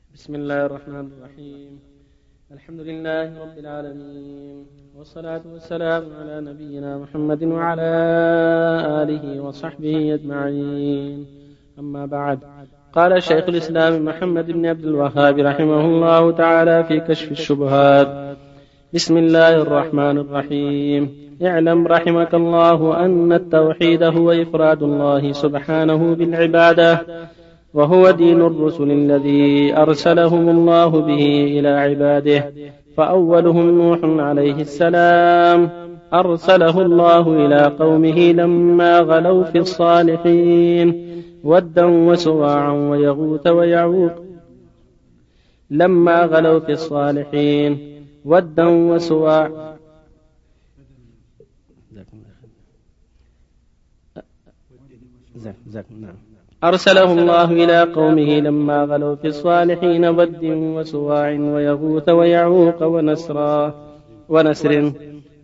بسم الله الرحمن الرحيم. الحمد لله رب العالمين، والصلاة والسلام على نبينا محمد وعلى آله وصحبه أجمعين. أما بعد، قال شيخ الإسلام محمد بن عبد الوهاب رحمه الله تعالى في كشف الشبهات: بسم الله الرحمن الرحيم. اعلم رحمك الله أن التوحيد هو إفراد الله سبحانه بالعبادة، وهو دين الرسل الذي أرسلهم الله به إلى عباده. فأولهم نوح عليه السلام، أرسله الله إلى قومه لما غلوا في الصالحين، ودا وسواعا ويغوث ويعوق. لما غلوا في الصالحين ودا وسواعا أرسله الله إلى قومه لما غلوا في الصالحين ود وسواع ويغوث ويعوق ونسر.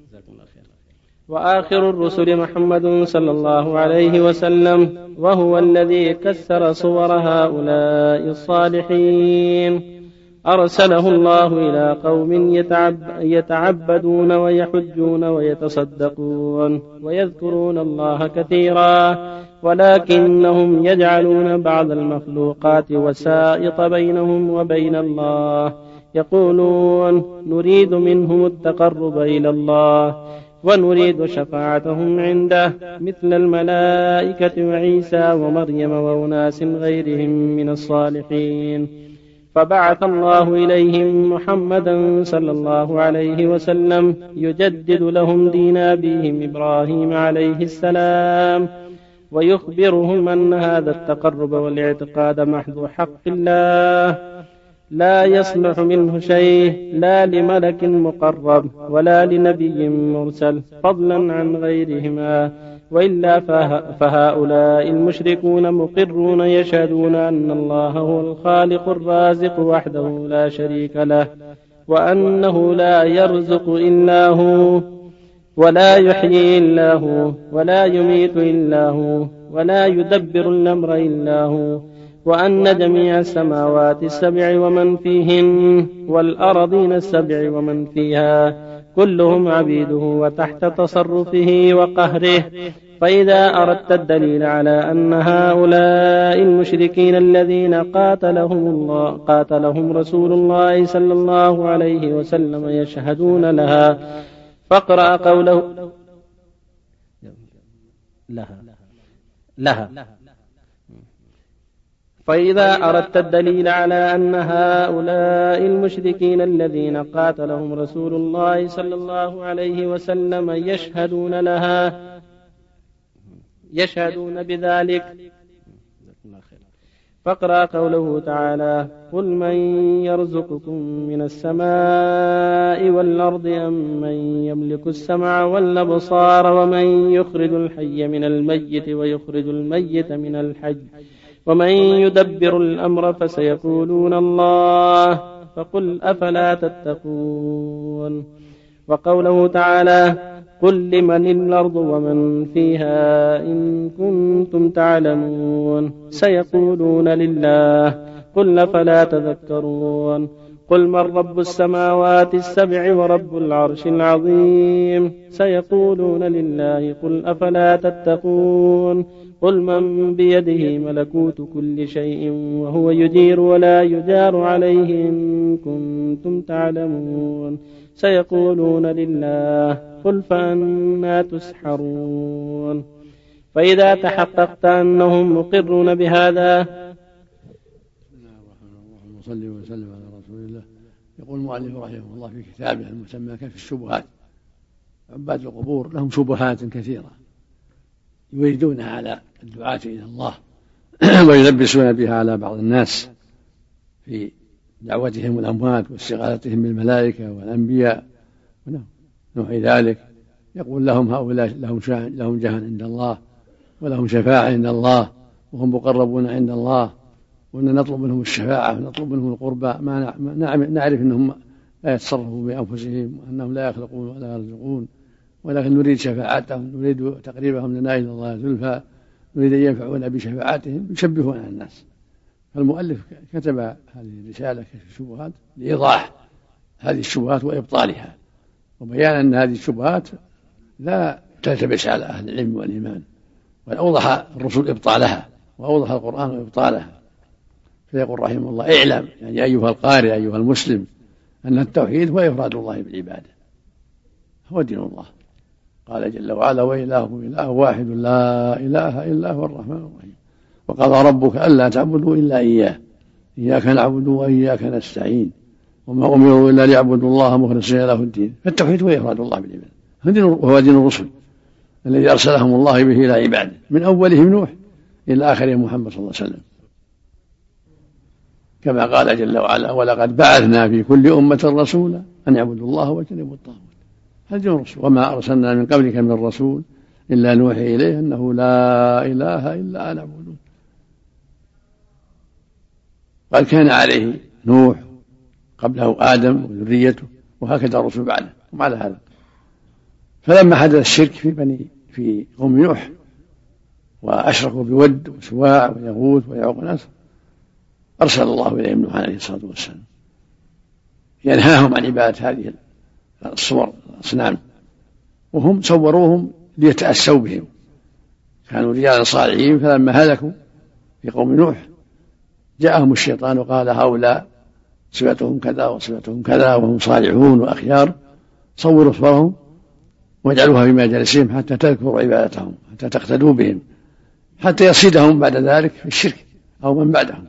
وآخر الرسل محمد صلى الله عليه وسلم، وهو الذي كسر صور هؤلاء الصالحين. أرسله الله إلى قوم يتعبدون ويحجون ويتصدقون ويذكرون الله كثيرا، ولكنهم يجعلون بعض المخلوقات وسائط بينهم وبين الله، يقولون نريد منهم التقرب إلى الله ونريد شفاعتهم عنده، مثل الملائكة وعيسى ومريم وأناس غيرهم من الصالحين. فبعث الله إليهم محمدا صلى الله عليه وسلم يجدد لهم دين أبيهم إبراهيم عليه السلام، ويخبرهم أن هذا التقرب والاعتقاد محض حق الله، لا يصلح منه شيء، لا لملك مقرب ولا لنبي مرسل، فضلا عن غيرهما. وإلا فهؤلاء المشركون مقرون يشهدون أن الله هو الخالق الرازق وحده لا شريك له، وأنه لا يرزق إلا هو، ولا يحيي إلا هو، ولا يميت إلا هو، ولا يدبر الأمر إلا هو، وأن جميع السماوات السبع ومن فيهن والأرضين السبع ومن فيها كلهم عبيده وتحت تصرفه وقهره. فإذا أردت الدليل على أن هؤلاء المشركين الذين قاتلهم رسول الله صلى الله عليه وسلم يشهدون لها، فاقرأ قوله لها. فإذا أردت الدليل على أن هؤلاء المشركين الذين قاتلهم رسول الله صلى الله عليه وسلم يشهدون بذلك، فاقرأ قوله تعالى: قل من يرزقكم من السماء والأرض أم من يملك السمع والأبصار ومن يخرج الحي من الميت ويخرج الميت من الحي ومن يدبر الأمر، فسيقولون الله، فقل أفلا تتقون. وقوله تعالى: قل لمن الأرض ومن فيها إن كنتم تعلمون، سيقولون لله، قل أفلا تذكرون. قل من رب السماوات السبع ورب العرش العظيم، سيقولون لله، قل أفلا تتقون. قل من بيده ملكوت كل شيء وهو يجير ولا يجار عليه إن كنتم تعلمون، سيقولون لله، قل فأنى تسحرون. فإذا تحققت أنهم مقرون بهذا. صلى وسلم على رسول الله. يقول المؤلف رحمه الله في كتابه المسمى كشف الشبهات: عباد القبور لهم شبهات كثيرة يريدونها على الدعاة إلى الله ويلبسون بها على بعض الناس في دعوتهم الأموات واستغاثتهم بالملائكة والأنبياء ونحو ذلك. يقول لهم هؤلاء لهم جاه عند الله ولهم شفاعة عند الله وهم مقربون عند الله، وأن نطلب منهم الشفاعة ونطلب منهم القربى، ما نعرف أنهم لا يتصرفوا بأنفسهم وأنهم لا يخلقون ولا يرزقون، ولكن نريد شفاعتهم، نريد تقريبهم لنا إلى الله زلفى، نريد أن ينفعونا بشفاعتهم، يشبهون الناس. فالمؤلف كتب هذه الرسالة كشف الشبهات لإيضاح هذه الشبهات وإبطالها، وبيان أن هذه الشبهات لا تلتبس على أهل العلم والإيمان، بل أوضح الرسل إبطالها وأوضح القرآن إبطالها. فيقول رحمه الله: اعلم يعني أيها القارئ أيها المسلم أن التوحيد هو إفراد الله بالعبادة، هو دين الله. قال جل وعلا: وإلهكم إله واحد لا إله إلا هو الرحمن الرحيم. وقضى ربك ألا تعبدوا إلا إياه إياك نعبد وإياك نستعين وما أمروا إلا ليعبدوا الله مخلصين له الدين. فالتوحيد هو إفراد الله بالعبادة، وهو دين الرسل الذي أرسلهم الله به إلى عباده، من أولهم نوح إلى آخرهم محمد صلى الله عليه وسلم، كما قال جل وعلا: ولقد بعثنا في كل أمة رسولا أن يعبدوا الله واجتنبوا الطاغوت. هذا دين الرسل. وما أرسلنا من قبلك من رسول إلا نوحي إليه أنه لا إله إلا أنا أعبدون. قد كان عليه نوح قبله آدم وذريته، وهكذا الرسل بعده. وعلى هذا فلما حدث الشرك في قوم نوح وأشركوا بود وسواع ويغوث ويعوق ونسر، أرسل الله إليهم نوح عليه الصلاة والسلام ينهاهم عن عبادة هذه الصور الأصنام، وهم صوروهم ليتأسوا بهم، كانوا رجالا صالحين. فلما هلكوا في قوم نوح جاءهم الشيطان وقال: هؤلاء صفتهم كذا وصفتهم كذا وهم صالحون وأخيار، صوروا صورهم واجعلوها في مجالسهم حتى تذكروا عبادتهم، حتى تقتدوا بهم، حتى يصيدهم بعد ذلك في الشرك أو من بعدهم.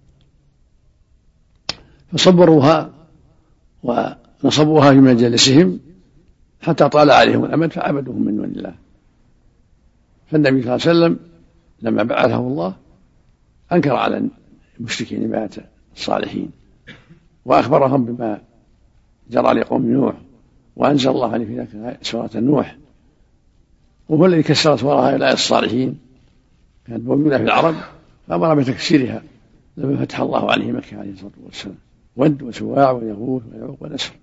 فصبروها ونصبوها في مجالسهم حتى طال عليهم الأمد فعبدوهم من دون الله. فالنبي صلى الله عليه وسلم لما بعثه الله أنكر على المشركين عبادة الصالحين، وأخبرهم بما جرى لقوم نوح، وأنزل الله عليه في ذلك سورة نوح، وهو الذي كسر سورة هؤلاء الصالحين، كانت موجودة في العرب، فأمر بتكسيرها لما فتح الله عليه مكة عليه الصلاة والسلام: ود وسواع ويغوث ويعوق ونسر.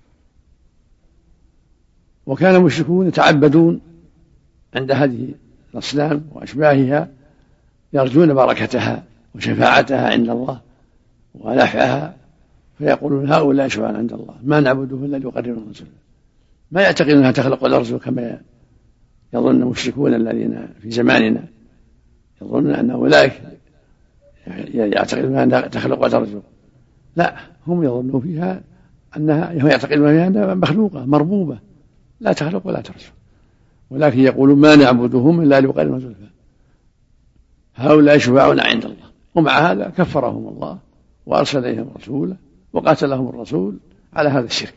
وكان المشركون يتعبدون عند هذه الأصنام وأشباهها، يرجون بركتها وشفاعتها عند الله ونفعها، فيقولون: هؤلاء شفعاء عند الله ما نعبدهم إلا ليقربونا رسولا. ما يعتقدون أنها تخلق الأرض كما يظن المشركون الذين في زماننا، يظنون أن أولئك يعتقدون أنها تخلق وترزق. لا، هم يظنون فيها أنها يعتقدون فيها أنها مخلوقة مربوبة لا تخلق ولا ترزق، ولكن يقولون: ما نعبدهم إلا ليقربونا رسولا هؤلاء شفعاؤنا عند الله. ومع هذا كفرهم الله وأرسل إليهم رسولا وقاتلهم الرسول على هذا الشرك.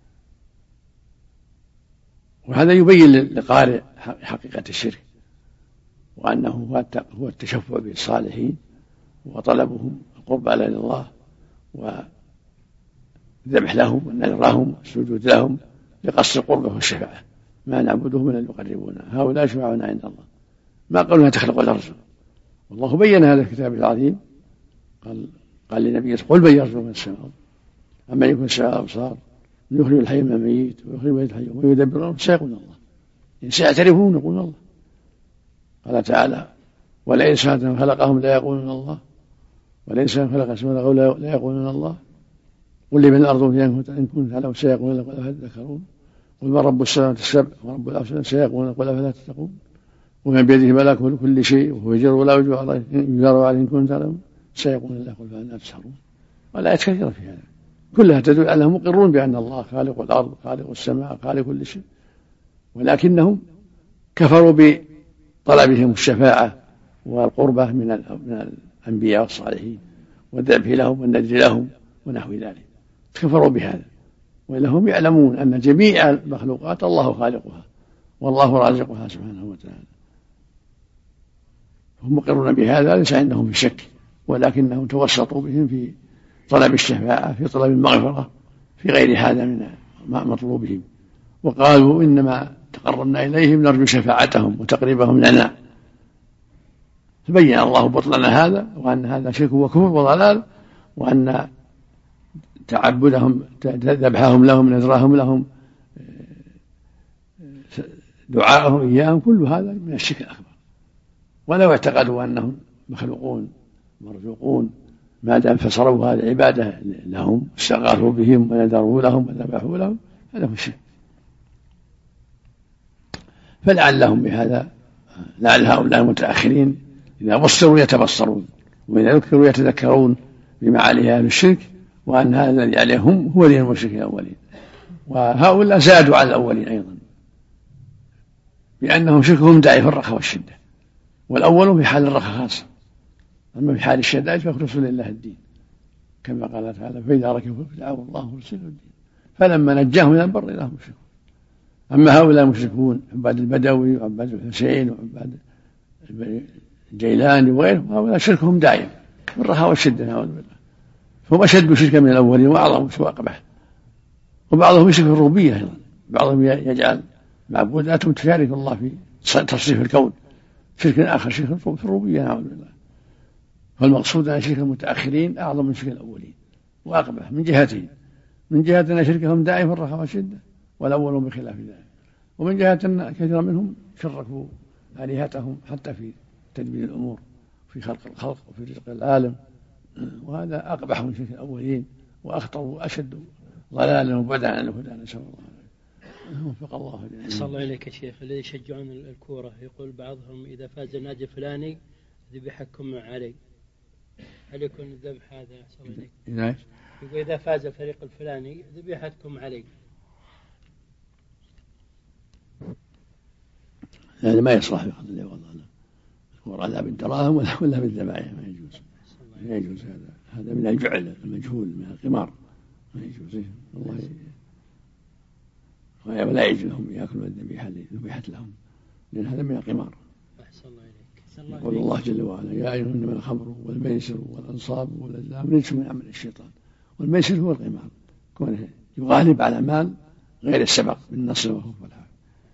وهذا يبين للقارئ حقيقة الشرك، وأنه هو التشفع بالصالحين وطلبهم القرب إلى الله والذبح لهم والنذر لهم والسجود لهم لقصد القربة والشفاعة. ما نعبدهم إلا ليقربونا هؤلاء شفعاؤنا عند الله، ما قالوا أنها تخلق الأرض. والله بين هذا الكتاب العظيم، قال لنبيه: قل من يرزقكم من السماء أما يكون السماء الأبصار يخرج الحي من الميت ويخرج الميت الحي ويدبر الأمر سيقولون الله. إن سيعترفون يقولون الله. قال تعالى: ولئن سألتهم خلقهم لا يقولون الله ولئن سألتهم خلق السماء لا يقولون الله قل لمن الأرض إن كنت تعلم سيقولون قل أفلا تذكرون قل من رب السماوات السبع ورب العرش سيقولون قل أفلا تتقون ومن بيده ملكوت كل شيء وهو يجر ولا يجر عليه إن كنت تعلم سيقولون الله قل فأنا تسحرون. والآيات كثيرة في هذا كلها تدل على أنهم مقرون بأن الله خالق الأرض خالق السماء خالق كل شيء، ولكنهم كفروا بطلبهم الشفاعة والقربة من الأنبياء والصالحين والذبح لهم والنذر لهم ونحو ذلك، كفروا بهذا. ولهم يعلمون أن جميع المخلوقات الله خالقها والله رازقها سبحانه وتعالى، هم مقرون بهذا ليس عندهم في شك، ولكنهم توسطوا بهم في طلب الشفاعة في طلب المغفرة في غير هذا من مطلوبهم، وقالوا: إنما تقربنا إليهم نرجو شفاعتهم وتقريبهم لنا. فبين الله بطلان هذا وأن هذا شرك وكفر وضلال، وأن تعبدهم ذبحهم لهم نذرهم لهم دعاءهم إياهم كل هذا من الشرك الأكبر. ولو اعتقدوا أنهم مخلوقون مرزوقون ما دام فصلوا هذه عبادة لهم استغاثوا بهم ونذروا لهم وذبحوا لهم هذا هو الشرك. فلعلهم بهذا لعل هؤلاء المتأخرين إذا بصروا يتبصرون وإذا ذكروا يتذكرون بما عليه أهل الشرك وأن هذا الذي عليهم هو دين المشركين الأولين. وهؤلاء زادوا على الأولين أيضا بأنهم شركهم داعي في الرخاء والشدة، والأول في حال الرخاء خاصة، أما في حال الشدائد فيخلصوا لله الدين كما قال تعالى فإذا ركبوا فدعوا الله ورسوله الدين فلما نجاهم من البر إذا هم مشركون. أما هؤلاء المشركون عباد البدوي وعباد الحسين وعباد الجيلاني وغيرهم هؤلاء شركهم دائم بالرخاء والشدة نعوذ بالله، فهم أشد شركا من الأولين وأعظم وأقبح. وبعضهم يشرك في الربوبية أيضا، بعضهم يجعل معبوداتهم تشارك الله في تصريف الكون شرك آخر شرك في الربوبية نعوذ بالله. فالمقصود أن شرك المتأخرين أعظم من شرك الأولين وأقبح من جهتين: من جهة أن شركهم دائم في الرخاء والشدة والأول بخلاف ذلك، ومن جهة أن كثيرا منهم شركوا آلهتهم حتى في تدبير الأمور في خلق الخلق وفي رزق العالم، وهذا أقبح من شرك الأولين وأخطر وأشد ضلالا وبعدا عن الهدى. نسأل الله وفق الله. أحسن الله إليك يا شيخ. الذي يشجعون الكورة يقول بعضهم إذا فاز النادي الفلاني ذبحكم علي، هل يكون الذبح هذا أحسن الله إليك؟ يقول إذا فاز الفريق الفلاني ذبحتكم علي. هذا ما يصلح في قتل الله والله، لا بالدراهم ولا بالذبائح، ما يجوز. ما يجوز هذا من الجعل المجهول من القمار، ما يجوز. الله ولا يجوز لهم يأكلون الذبيحة اللي ذبحت لهم، لأن هذا من القمار. أحسن الله إليك. يقول الله جل وعلا يا أيها إنما الخمر والميسر والأنصاب والأزلام رجس من عمل الشيطان. والميسر هو القمار، كونه يغالب على مال غير السبق بالنصر والخوف والحال.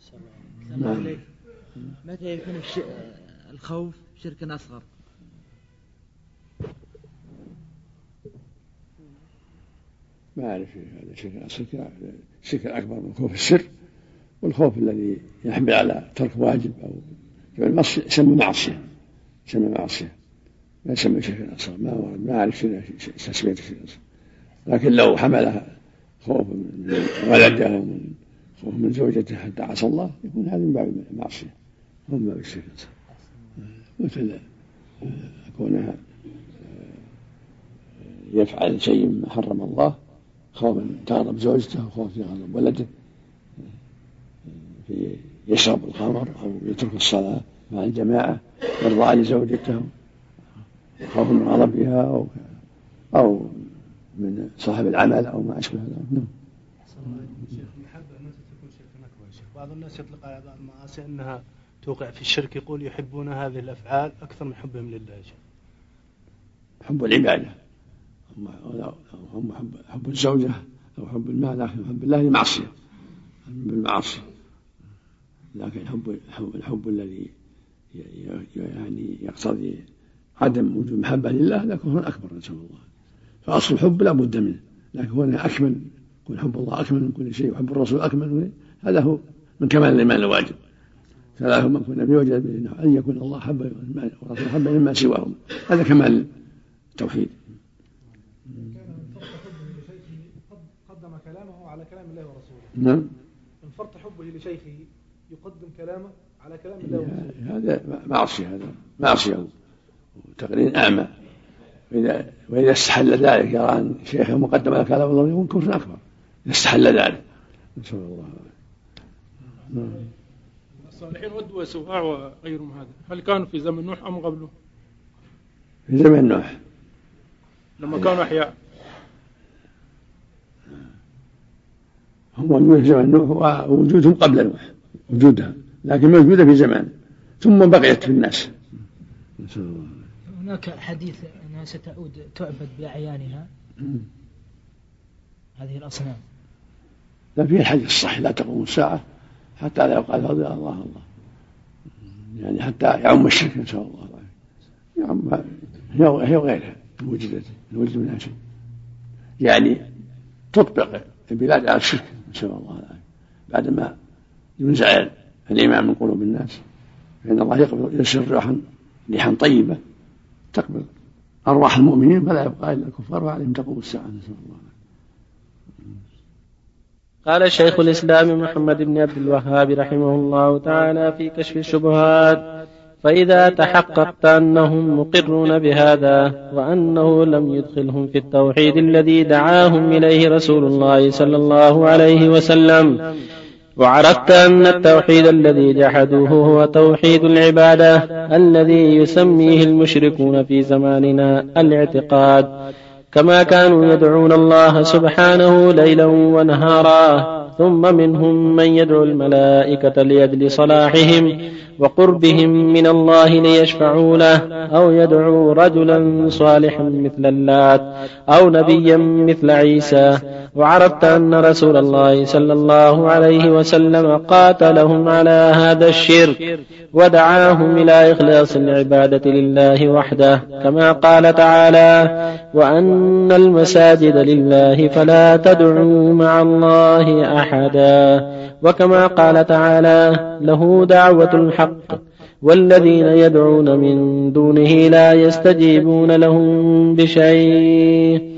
متى يكون الخوف شركا أصغر؟ ما أعرف هذا شرك أكبر من خوف السر، والخوف الذي يحمل على ترك واجب أو فعل معصية يسمى معصية، ما يسمى شركا أصغر. ما أعرف تسمية شركا أصغر، لكن لو حملها خوف من ولده أو خوف من زوجته حتى عصى الله يكون هذا من باب المعصية هم باب الشرك الأصغر، مثل كونها يفعل شيء ما حرم الله خوفا تغضب زوجته وخوف يغضب ولده، يشرب الخمر أو يترك الصلاة مع الجماعة يرضى لزوجته خوف من غضبها أو من صاحب العمل أو ما أشبه ذلك. المحبة متى تكون شركا أكبر؟ بعض الناس يطلق على بعض المعاصي أنها توقع في الشرك، يقول يحبون هذه الأفعال أكثر من حبهم لله. حب العبادة هم حب الزوجة أو حب المال، لكن حب الله معصية بالمعاصي. لكن الحب الذي يعني يقتضي عدم وجود محبة لله ذاك هو أكبر نسأل الله. فأصل الحب لا بد منه، لكن هو أكمل، يكون حب الله أكمل من كل شيء وحب الرسول أكمل من هذا هو من كمال الإيمان الواجب. ثلاث من كنا في وجد أن يكون الله حب ورسول حب مما سواهم، هذا كمال التوحيد. قدم كلامه على كلام الله ورسوله. نعم. من فرط حبه لشيخه يقدم كلامه على كلام الله ورسوله. هذا معصية وتقرير أعمى. وإذا استحل ذلك يرى أن شيخه مقدم على كلام الله يكون كفر أكبر إذا استحل ذلك. نسأل الله. الصالحين ود وسواع وغيرهم هذا هل كانوا في زمن نوح أم قبله؟ في زمن نوح لما كانوا أحياء. هم موجودون في زمن نوح ووجودهم قبل نوح وجودها، لكن موجودة في زمان ثم بقيت في الناس. هناك حديث أنها ستعود تعبد بأعيانها هذه الأصنام. لا، فيه الحديث الصحيح لا تقوم الساعة حتى لا يقال فضل الله يعني حتى يعم الشرك إن شاء الله يعم هي وغيرها الوجد منها شيء، يعني تطبق البلاد على الشرك إن شاء الله بعدما ينزع الإيمان من قلوب الناس، فإن الله يقبل يرسل ريحا طيبة تقبل أرواح المؤمنين فلا يبقى إلا الكفار وعليهم تقوم الساعة. نسأل الله. قال شيخ الإسلام محمد بن عبد الوهاب رحمه الله تعالى في كشف الشبهات: فإذا تحققت أنهم مقرون بهذا وأنه لم يدخلهم في التوحيد الذي دعاهم إليه رسول الله صلى الله عليه وسلم، وعرفت أن التوحيد الذي جحدوه هو توحيد العبادة الذي يسميه المشركون في زماننا الاعتقاد، كما كانوا يدعون الله سبحانه ليلا ونهارا، ثم منهم من يدعو الملائكة لأجل صلاحهم وقربهم من الله ليشفعوا له، أو يدعو رجلا صالحا مثل اللات أو نبيا مثل عيسى. وعرفت أن رسول الله صلى الله عليه وسلم قاتلهم على هذا الشرك ودعاهم إلى إخلاص العبادة لله وحده، كما قال تعالى: وأن المساجد لله فلا تدعوا مع الله أحدا، وكما قال تعالى: له دعوة الحق والذين يدعون من دونه لا يستجيبون لهم بشيء.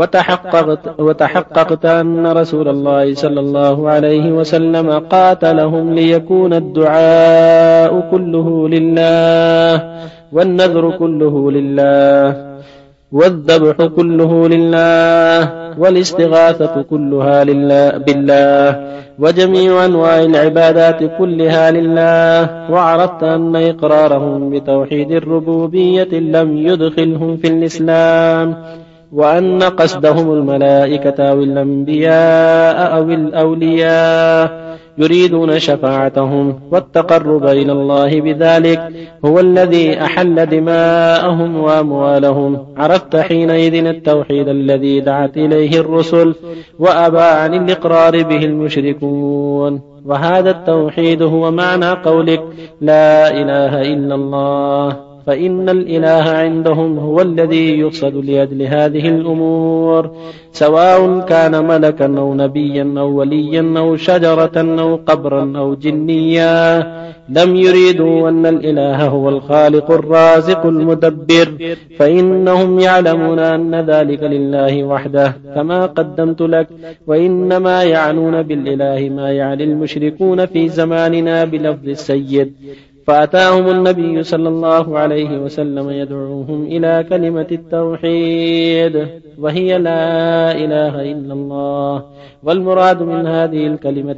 وتحققت أن رسول الله صلى الله عليه وسلم قاتلهم ليكون الدعاء كله لله، والنذر كله لله، والذبح كله لله، والاستغاثة كلها بالله، وجميع أنواع العبادات كلها لله. وعرفت أن إقرارهم بتوحيد الربوبية لم يدخلهم في الإسلام، وأن قصدهم الملائكة أو الأنبياء أو الأولياء يريدون شفاعتهم والتقرب إلى الله بذلك هو الذي أحل دماءهم وأموالهم. عرفت حينئذ التوحيد الذي دعت إليه الرسل وأبى عن الإقرار به المشركون، وهذا التوحيد هو معنى قولك لا إله إلا الله، فإن الإله عندهم هو الذي يقصد لأجل هذه الأمور، سواء كان ملكا أو نبيا أو وليا أو شجرة أو قبرا أو جنيا. لم يريدوا أن الإله هو الخالق الرازق المدبر، فإنهم يعلمون أن ذلك لله وحده كما قدمت لك، وإنما يعنون بالإله ما يعني المشركون في زماننا بلفظ السيد. فأتاهم النبي صلى الله عليه وسلم يدعوهم إلى كلمة التوحيد وهي لا إله إلا الله، والمراد من هذه الكلمة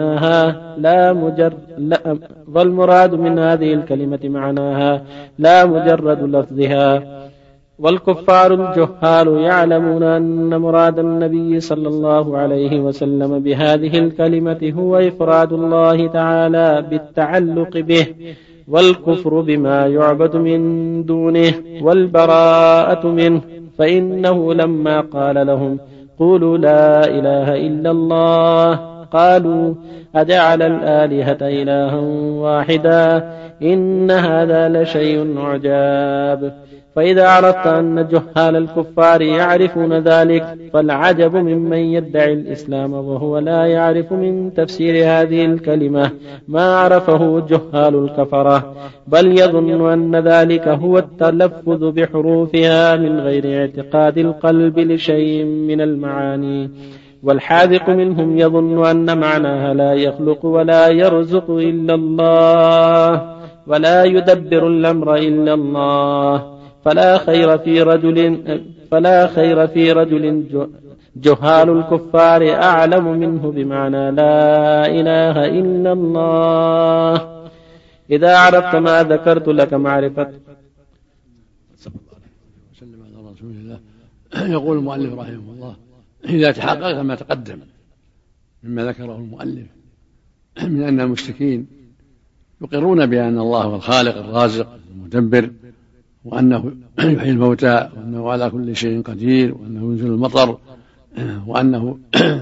معناها لا مجرد لفظها. والكفار الجهال يعلمون أن مراد النبي صلى الله عليه وسلم بهذه الكلمة هو إفراد الله تعالى بالتعلق به، والكفر بما يعبد من دونه، والبراءة منه. فإنه لما قال لهم قولوا لا إله إلا الله قالوا أجعل الآلهة إلها واحدا إن هذا لشيء عجاب. فإذا عرفت أن جهال الكفار يعرفون ذلك فالعجب ممن يدعي الإسلام وهو لا يعرف من تفسير هذه الكلمة ما عرفه جهال الكفرة، بل يظن أن ذلك هو التلفظ بحروفها من غير اعتقاد القلب لشيء من المعاني. والحاذق منهم يظن أن معناها لا يخلق ولا يرزق إلا الله ولا يدبر الأمر إلا الله، فلا خير في رجل جهال الكفار أعلم منه بمعنى لا إله إلا الله. إذا عرفت ما ذكرت لك معرفة. وسلم على رسول الله. يقول المؤلف رحمه الله: إذا تحقق ما تقدم مما ذكره المؤلف من أن المشركين يقرون بأن الله هو الخالق الرازق المدبر، وأنه يحيي الموتى، وأنه على كل شيء قدير، وأنه ينزل المطر، وأنه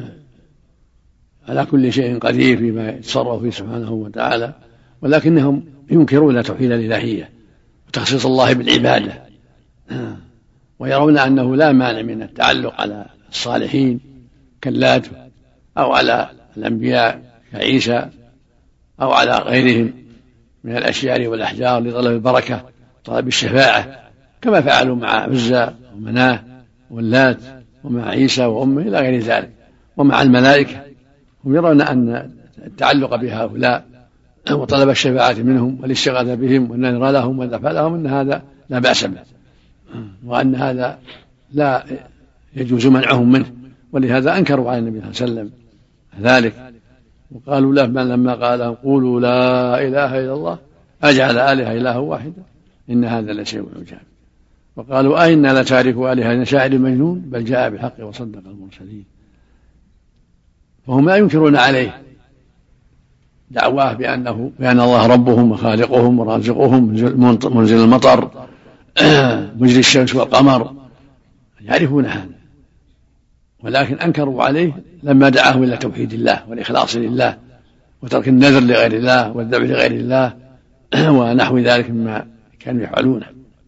على كل شيء قدير فيما يتصرف فيه سبحانه وتعالى، ولكنهم ينكرون توحيد الإلهية وتخصيص الله بالعبادة، ويرون أنه لا مانع من التعلق على الصالحين كاللات أو على الأنبياء كعيسى أو على غيرهم من الأشجار والأحجار لطلب البركة طلب الشفاعة، كما فعلوا مع عزى ومناه واللات ومع عيسى وأمه إلى غير ذلك، ومع الملائكة. هم يرون أن التعلق بهؤلاء وطلب الشفاعة منهم والاستغاثة بهم والنذر لهم والدفع لهم أن هذا لا بأس به، وأن هذا لا يجوز منعهم منه، ولهذا أنكروا على النبي صلى الله عليه وسلم ذلك، وقالوا له لما قال لهم قولوا لا إله إلا الله أجعل آلهة إله واحدا إن هذا لشيء عجاب. وقالوا أئنا لتاركوا آلهتنا شاعر مجنون بل جاء بالحق وصدق المرسلين. فهم لا ينكرون عليه دعواه بأن الله ربهم وخالقهم ورازقهم منزل المطر مجري الشمس والقمر، يعرفون هذا، ولكن أنكروا عليه لما دعاهم إلى توحيد الله والإخلاص لله وترك النذر لغير الله والذبح لغير الله ونحو ذلك مما كانوا يفعلونه،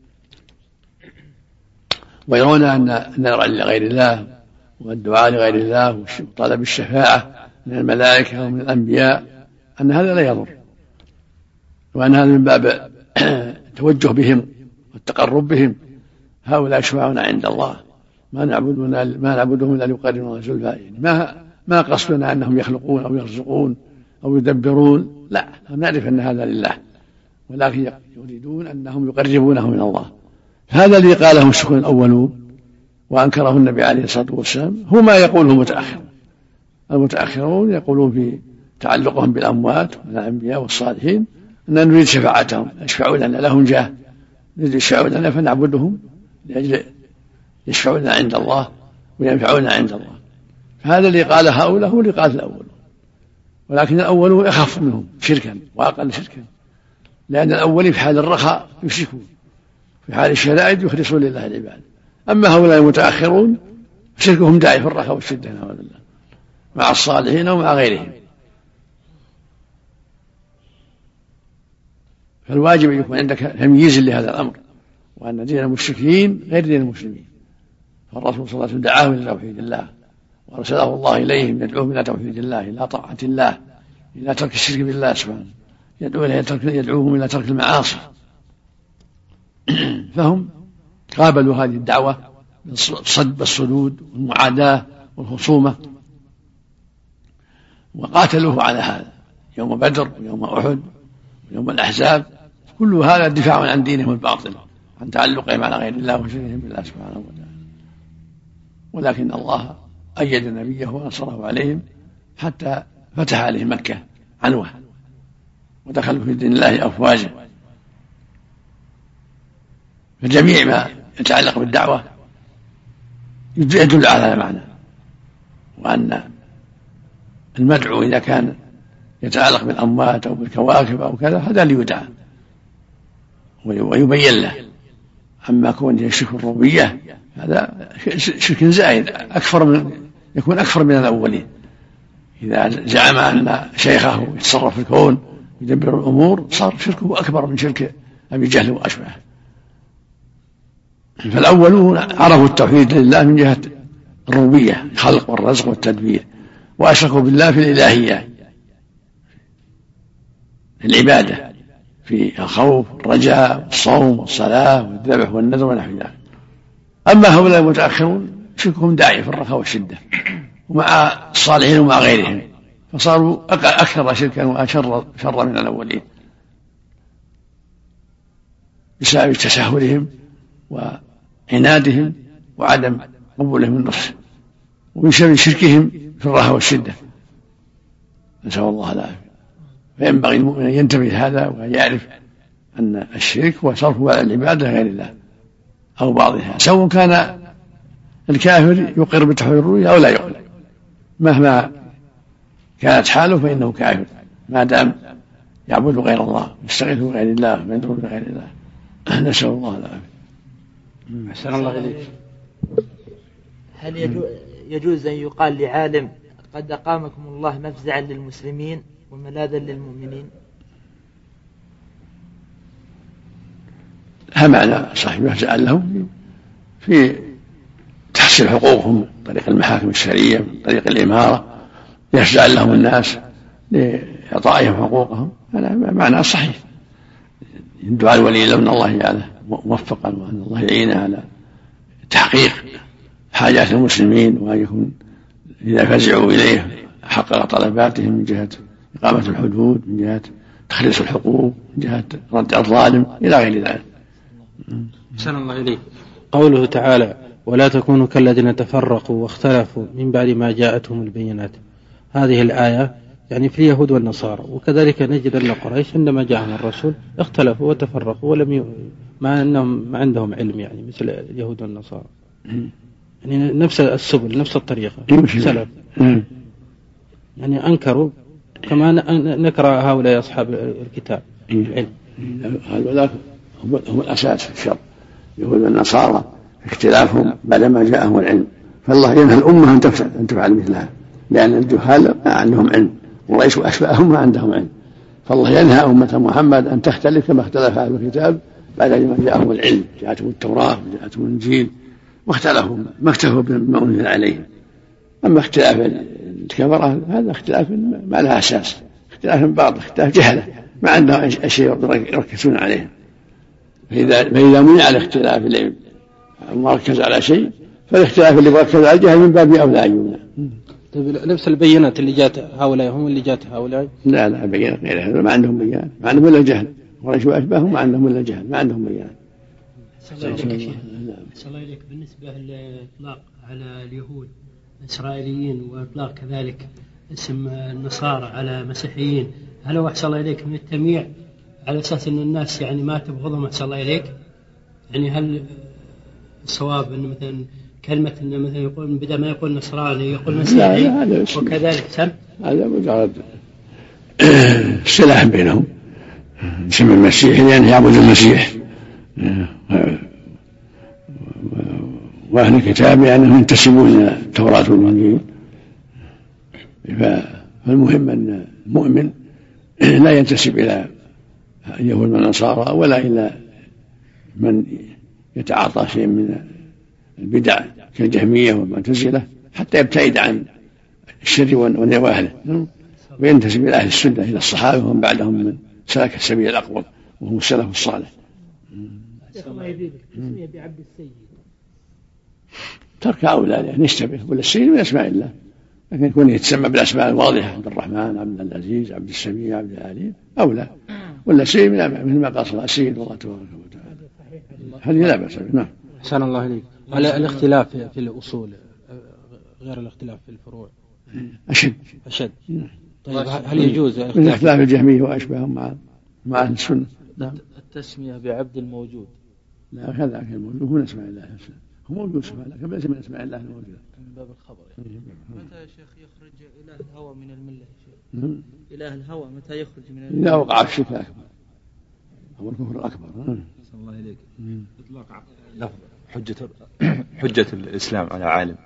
ويرون أن النذر لغير الله والدعاء لغير الله وطلب الشفاعة من الملائكة ومن الأنبياء أن هذا لا يضر، وأن هذا من باب التوجه بهم والتقرب بهم. هؤلاء يشفعون عند الله، ما نعبدهم إلا ليقربونا زلفى، ما قصدنا أنهم يخلقون أو يرزقون أو يدبرون، لا، نعرف أن هذا لله، ولكن يريدون أنهم يقربونه من الله. هذا الذي قاله الشيوخ الأولون وأنكره النبي عليه الصلاة والسلام هو ما يقوله المتأخرون يقولون في تعلقهم بالأموات والأنبياء والصالحين أن نريد شفاعتهم، يشفعوا لنا، لهم جاه، نريد يشفعوا لنا فنعبدهم لأجل يشفعوا لنا عند الله وينفعونا عند الله. فهذا اللي قال هؤلاء هو اللي قال الأول، ولكن الأولون أخف منهم شركا وأقل شركا، لأن الأولين في حال الرخاء يشركون، في حال الشدائد يخلصون لله العباد. أما هؤلاء المتأخرون شركهم داعي في الرخاء والشدة مع الصالحين ومع غيرهم. فالواجب أن يكون عندك تمييز لهذا الأمر، وأن دين المشركين غير دين المسلمين. فالرسول صلى الله عليه وسلم دعاهم إلى توحيد الله وأرسله الله إليهم يدعوهم إلى توحيد الله، إلى طاعة الله، إلى ترك الشرك بالله سبحانه، يدعوهم إلى ترك المعاصي. فهم قابلوا هذه الدعوة بالصد بالصدود والمعاداة والخصومة، وقاتلوه على هذا يوم بدر ويوم أحد ويوم الأحزاب، كل هذا دفاع عن دينهم الباطل، عن تعلقهم على غير الله وشركهم بالله سبحانه وتعالى. ولكن الله أيد نبيه ونصره عليهم حتى فتح عليهم مكة عنوة ودخلوا في دين الله أفواجا. فجميع ما يتعلق بالدعوة يدل على هذا المعنى، وأن المدعو إذا كان يتعلق بالأموات أو بالكواكب أو كذا هذا اللي يدعى ويبين له. أما كون يشرك الربوبية هذا شرك زائد يكون أكثر من الأولين. إذا زعم أن شيخه يتصرف في الكون يدبر الأمور صار شركه أكبر من شرك أبي جهل وأشبهه. فالأولون عرفوا التوحيد لله من جهة الربوبية، الخلق والرزق والتدبير، وأشركوا بالله في الإلهية، في العبادة، في الخوف والرجاء والصوم والصلاة والذبح والنذر ونحو ذلك. أما هؤلاء المتأخرون شركهم داعي في الرخاء والشدة ومع الصالحين ومع غيرهم، فصاروا أكثر شركا وأشر من الأولين بسبب تساهلهم وعنادهم وعدم قبولهم النصح، ومن شر شركهم في الرخاء والشدة، نسأل الله العافية. فينبغي المؤمن أن ينتبه هذا ويعرف أن الشرك هو صرف على العبادة غير الله أو بعضها، سواء كان الكافر يقر بتوحيد الربوبية أو لا يقر، مهما كانت حاله فإنه كافر ما دام يعبد غير الله، يستغيث بغير الله ويدعو بغير الله. نسأل الله العافية. أحسن الله إليك. هل يجوز أن يقال لعالم قد أقامكم الله مفزعا للمسلمين وملاذا للمؤمنين؟ هذا معنى صحيح، مفزعا لهم في تحصيل حقوقهم من طريق المحاكم الشرعية، من طريق الإمارة، يفزع لهم الناس لإعطائهم حقوقهم، هذا معنى صحيح. الدعاء الولي له أن الله يجعله موفقا وأن الله يعينه على تحقيق حاجات المسلمين، وأن يكون إذا فزعوا إليه حقق طلباتهم من جهة إقامة الحدود، من جهة تخليص الحقوق، من جهة رد الظالم إلى غير ذلك. أحسن الله إليك. قوله تعالى: ولا تكونوا كالذين تفرقوا واختلفوا من بعد ما جاءتهم البينات، هذه الآية يعني في اليهود والنصارى، وكذلك نجد أن قريش عندما جاءهم الرسول اختلفوا وتفرقوا ولم مع أنهم ما عندهم علم، يعني مثل اليهود والنصارى، يعني نفس السبل نفس الطريقة سلف، يعني أنكروا كما نكر هؤلاء أصحاب الكتاب العلم. هؤلاء هم الأساس في الشر، اليهود والنصارى اختلافهم بعدما جاءهم العلم، فالله ينهى الأمة أن تفعل مثلها، لأن الجهال ما عندهم علم، وليس أشباههم ما عندهم علم، فالله ينهى أمة محمد أن تختلف كما اختلف أهل الكتاب بعد ما جاءهم العلم، جاءتهم التوراة وجاءتهم الإنجيل واختلفوا ما اختلفوا بما أنزل عليهم. أما اختلاف الكفرة هذا اختلاف ما لها أساس، اختلاف باطل، اختلاف جهلة ما عندهم أشياء يركزون عليه. فإذا منع الاختلاف اللي مركز على شيء، فالاختلاف اللي مركز على الجهل من باب أولى يمنع. نفس البينات اللي جاءت هؤلاء هم اللي جاءت هؤلاء؟ لا بينات غير هذا، ما عندهم بينات، ما عندهم إلا الجهل، وليس أشباههم ما عندهم إلا الجهل، ما عندهم بينات. أحسن الله إليك. بالنسبة للإطلاق على اليهود الإسرائيليين وإطلاق كذلك اسم النصارى على مسيحيين، هل هو أحسن الله إليك من التمييع على أساس أن الناس يعني ما تبغضهم أحسن الله إليك؟ يعني هل الصواب أن مثلا كلمة أن مثلا يقول بدل ما يقول نصراني يقول مسيحي وكذلك سم؟ هذا مجرد سلاح بينهم، اسم المسيح لأنه يعبد المسيح، وأهل الكتاب لأنهم ينتسبون إلى التوراة والإنجيل. فالمهم أن المؤمن لا ينتسب إلى اليهود والنصارى ولا إلى من يتعاطى شيء من البدع كالجهمية والمعتزلة، حتى يبتعد عن الشر ونواهله، وينتسب إلى أهل السنة، إلى الصحابة ومن بعدهم من سلك السبيل الأقوم وهم السلف الصالح. الله يبارك اسمه بعبد السيد، ترك أولى لأن يشتبه، ولا السيد من أسماء الله، لكن يكون يتسمى بالأسماء الواضحة، عبد الرحمن، عبد العزيز، عبد السميع، عبد العليم أولى، ولا السيد مثل ما قال السيد والله تبارك وتعالى، هذه لا بأس. نعم. أحسن الله إليك. على الاختلاف في الأصول غير الاختلاف في الفروع أشد. طيب هل يجوز من اختلاف الجهمية وأشباههم مع أهل السنة؟ التسمية بعبد الموجود، لا هذا الموجود هو من أسماء الله، هو موجود سبحانه لكن ليس من أسماء الله الموجودة. من باب الخبر. متى يا شيخ يخرج إله الهوى من الملة يا شيخ؟ إله الهوى متى يخرج من الملة؟ إذا وقع الشرك الأكبر أو الكفر الأكبر. صلى الله عليك. إطلاق لفظ حجة الإسلام على عالم،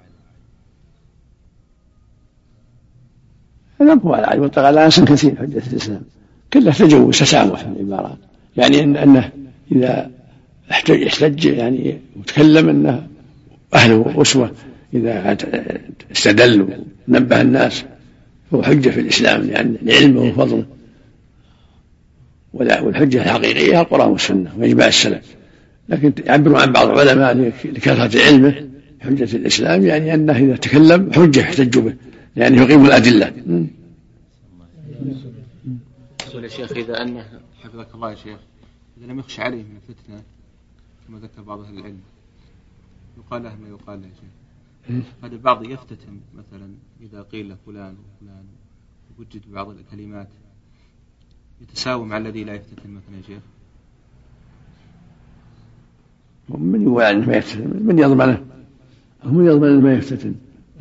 هذا هو على عالم، يطلق على ناس كثير. حجة الإسلام كله تجوز تسامح في العبارات، يعني أنه إذا احتج يعني وتكلم أنه أهله أسوة، إذا استدلوا نبه الناس هو حجة في الإسلام لعلمه وفضله. والحجة الحقيقية القرآن والسنة وإجماع السلف، لكن يعبروا عن بعض العلماء لكثرة علمه حجة الإسلام، يعني أنه إذا تكلم حجة يحتج به، يعني يقيم الأدلة. سؤال يا شيخ، إذا أنه حفظك الله يا شيخ، إذا لم يخش عليه من الفتنة كما ذكر بعض أهل العلم يقال له ما يقال له يا شيخ، هذا البعض يفتتن مثلا إذا قيل له فلان وفلان ووجد بعض الكلمات يتساوى مع الذي لا يفتتن مثلا يا شيخ؟ من يقول عنه ما يفتتن؟ من يضمنه؟ هم يضمن ما يفتتن؟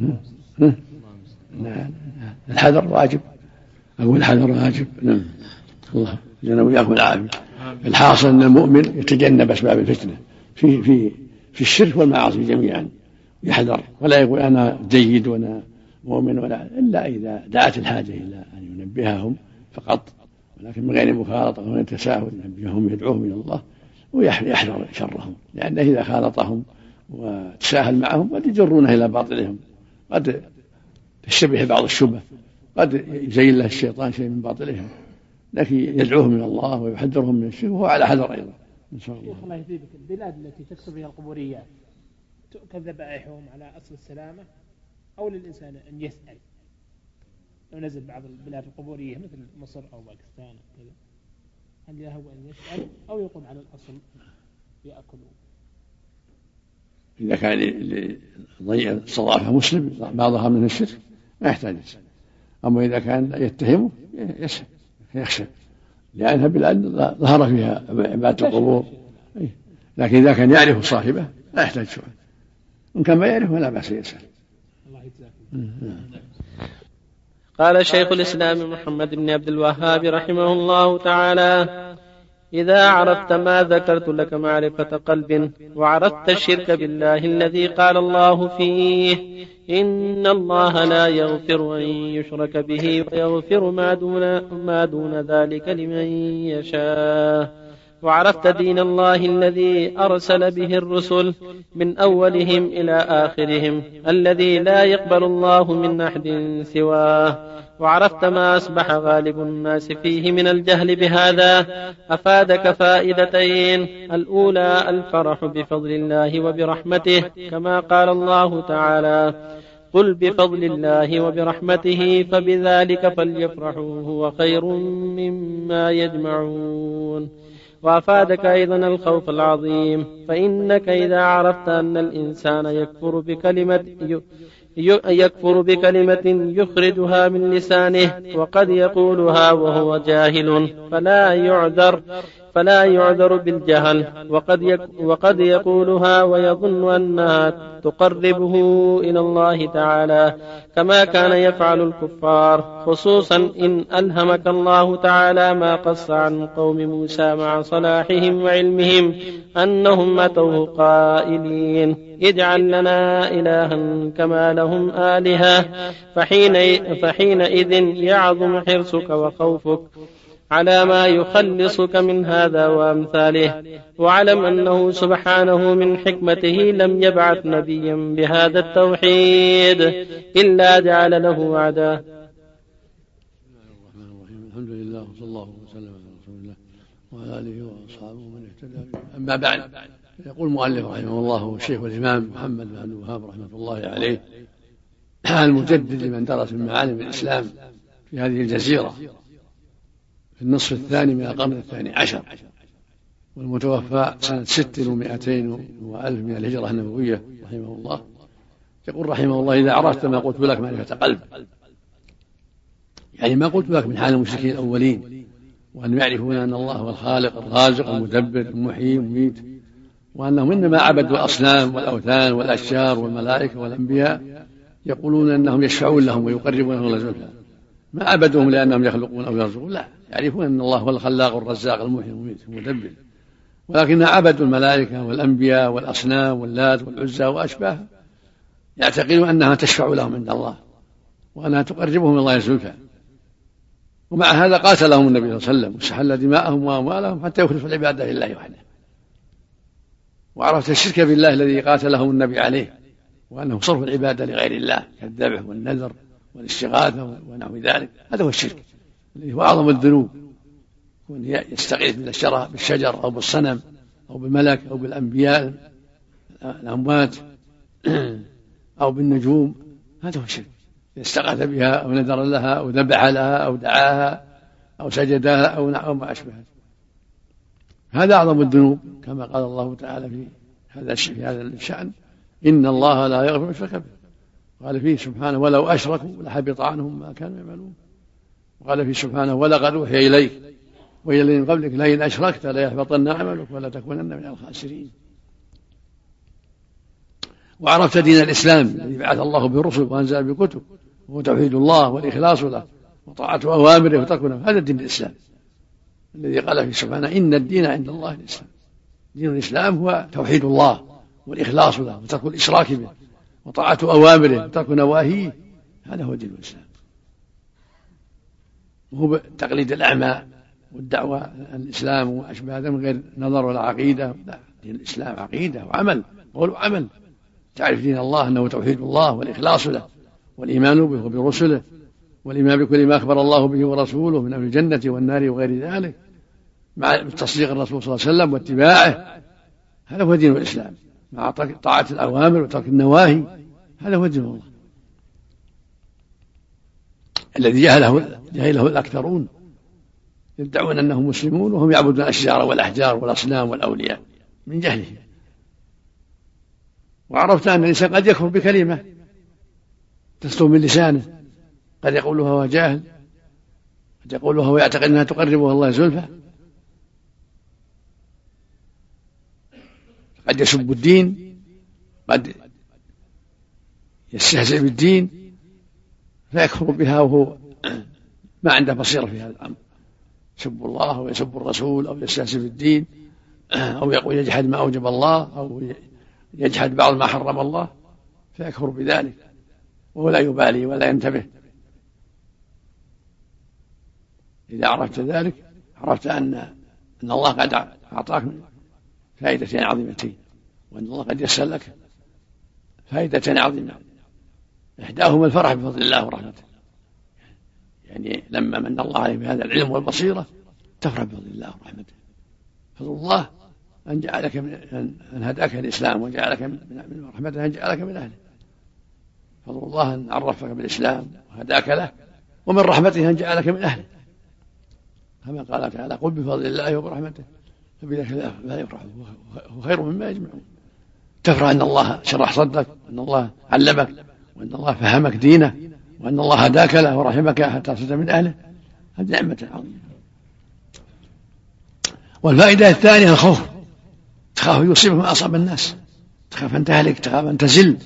الحذر واجب، أقول الحذر واجب. نعم. الله جل وياكم العافية. الحاصل أن المؤمن يتجنب أسباب الفتنة في الشرك والمعاصي جميعا، يحذر ولا يقول أنا جيد وأنا مؤمن إلا إذا دعت الحاجة إلى أن ينبههم فقط، ولكن من غير مخالطة ولا تساهل ينبههم يدعوهم إلى الله ويحذر شرهم، لأنه إذا خالطهم وتساهل معهم قد يجرونه إلى باطلهم، قد تشتبه بعض الشبه، قد يزين له الشيطان شيء من باطلهم، لكن يدعوهم من الله ويحذرهم من الشرك وهو على حذر أيضا. شيخ الله يهديك، البلاد التي تكثر فيها القبوريات تؤكل ذبائحهم على أصل السلامة أو للإنسان أن يسأل؟ لو نزل بعض البلاد القبورية مثل مصر أو باكستان كذا، هل له أن يسأل أو يقول على الأصل يأكلون؟ إذا كان ضيع استضعفه مسلم بعضها من الشرك ما يحتاج يسأل، أما إذا كان يتهمه يسأل يخشى، لأنها بلاد ظهر فيها عبادة القبور. لكن إذا كان يعرف صاحبه لا يحتاج سؤال، إن كان ما يعرفه لا بأس يسأل. قال شيخ الإسلام محمد بن عبد الوهاب رحمه الله تعالى: إذا عرفت ما ذكرت لك معرفة قلب، وعرفت الشرك بالله الذي قال الله فيه: إن الله لا يغفر أن يشرك به ويغفر ما دون ذلك لمن يشاء، وعرفت دين الله الذي أرسل به الرسل من أولهم إلى آخرهم الذي لا يقبل الله من أحد سواه، وعرفت ما أصبح غالب الناس فيه من الجهل بهذا، أفادك فائدتين: الأولى الفرح بفضل الله وبرحمته، كما قال الله تعالى: قل بفضل الله وبرحمته فبذلك فليفرحوا هو خير مما يجمعون. وأفادك أيضا الخوف العظيم، فإنك إذا عرفت أن الإنسان يكفر بكلمة يخرجها من لسانه وقد يقولها وهو جاهل فلا يعذر بالجهل، وقد يقولها ويظن أنها تقربه إلى الله تعالى كما كان يفعل الكفار، خصوصا إن ألهمك الله تعالى ما قص عن قوم موسى مع صلاحهم وعلمهم أنهم أتوه قائلين: اجعل لنا إلها كما لهم آلهة، فحينئذ يعظم حرصك وخوفك على ما يخلصك من هذا وأمثاله. واعلم أنه سبحانه من حكمته لم يبعث نبيا بهذا التوحيد إلا جعل له عدا. الحمد لله وصلى الله وسلم على رسول الله وعلى آله وأصحابه من اهتدى. أما بعد، يقول المؤلف رحمه الله الشيخ الإمام محمد بن عبد الوهاب رحمة الله عليه المجدد لمن درس من معالم الإسلام في هذه الجزيرة في النصف الثاني من القرن الثاني عشر، والمتوفى سنة 600 وألف من الهجرة النبوية رحمه الله. يقول رحمه الله: إذا عرفت ما قلت لك معرفة قلب، يعني ما قلت لك من حال المشركين الأولين، وأن يعرفون أن الله هو الخالق الرازق المدبر المحيي المميت، وأنهم إنما عبدوا الأصنام والأوثان والأشجار والملائكة والأنبياء، يقولون أنهم يشفعون لهم ويقربونهم إلى زلفى، ما عبدوهم لأنهم يخلقون أو يرزقون، لا، يعرفون أن الله هو الخلاق الرزاق المحيي المميت المدبر، ولكن عبدوا الملائكة والأنبياء والأصنام واللات والعزى وأشباه، يعتقدون أنها تشفع لهم عند الله وأنها تقربهم من الله زلفى. ومع هذا قاتلهم النبي صلى الله عليه وسلم واستحل دماءهم وأموالهم حتى يخلصوا العبادة لله وحده. وعرفت الشرك بالله الذي قاتلهم النبي عليه، وأنه صرف العبادة لغير الله كالذبح والنذر والاستغاثة ونحو ذلك، هذا هو الشرك الذي هو أعظم الذنوب، يستغيث بالشجر أو بالصنم أو بالملك أو بالأنبياء الأموات أو بالنجوم، هذا هو الشرك، استغاث بها أو نذر لها أو ذبح لها أو دعاها أو سجدها أو ما أشبه. هذا أعظم الذنوب، كما قال الله تعالى في هذا الشأن: إن الله لا يغفر الشرك به. قال فيه سبحانه: ولو أشركوا لحبط عنهم ما كانوا يعملون. وقال فيه سبحانه: ولقد أوحي إليك وإلى الذين من قبلك لئن أشركت ليحبطن عملك ولا تكونن من الخاسرين. وعرفت دين الإسلام الذي بعث الله به الرسل وأنزل به الكتب، وهو توحيد الله والإخلاص له وطاعة أوامره وترك نواهيه، هذا دين الإسلام الذي قال فيه سبحانه: إن الدين عند الله الإسلام. دين الإسلام هو توحيد الله والإخلاص له وترك الإشراك به وطاعة أوامره وترك نواهيه، هذا هو دين الإسلام. وهو تقليد الأعمى والدعوة عن الإسلام وأشباه من غير نظر ولا عقيدة، لا، دين الإسلام عقيدة وعمل، قول وعمل. تعرف دين الله أنه توحيد الله والإخلاص له والإيمان به وبرسله والإيمان بكل ما أخبر الله به ورسوله من أمر الجنة والنار وغير ذلك مع تصديق الرسول صلى الله عليه وسلم واتباعه، هذا هو دين الإسلام، مع طاعة الأوامر وترك النواهي، هذا هو دين الله الذي جهله الأكثرون، يدعون أنهم مسلمون وهم يعبدون الأشجار والأحجار والأصنام والأولياء من جهلهم. وعرفت أن الإنسان قد يكفر بكلمة تسلو من لسانه، قد يقولها وهو جاهل، قد يقولها ويعتقد أنها تقربه الله زلفى، قد يسب الدين، قد يستهزئ بالدين فيكفر بها وهو ما عنده بصيرة في هذا الأمر، يسب الله ويسب الرسول أو يستهزئ بالدين أو يقول يجحد ما أوجب الله أو يجحد بعض ما حرم الله فيكفر بذلك وهو لا يبالي ولا ينتبه. إذا عرفت ذلك عرفت أن الله قد أعطاك فائدتين عظيمتين، وأن الله قد يسر لك فائدتين عظيمة، إحداهما الفرح بفضل الله ورحمته، يعني لما من الله عليه بهذا العلم والبصيرة تفرح بفضل الله ورحمته. فضل الله أن جعلك أن هداك الإسلام وجعلك من رحمته أن جعلك من أهله، فضل الله أن عرفك بالإسلام وهداك له، ومن رحمته أن جعلك من أهله، كما قال تعالى قل بفضل الله وبرحمته فبذلك لا يفرح هو خير مما يجمعون. تفرح أن الله شرح صدرك، وأن الله علمك، وأن الله فهمك دينه، وأن الله هداك له ورحمك حتى صرت من أهله، هذه نعمة عظيمة. والفائدة الثانية الخوف، تخاف يصيبك ما أصاب الناس، تخاف أن تهلك، تخاف أن تزل.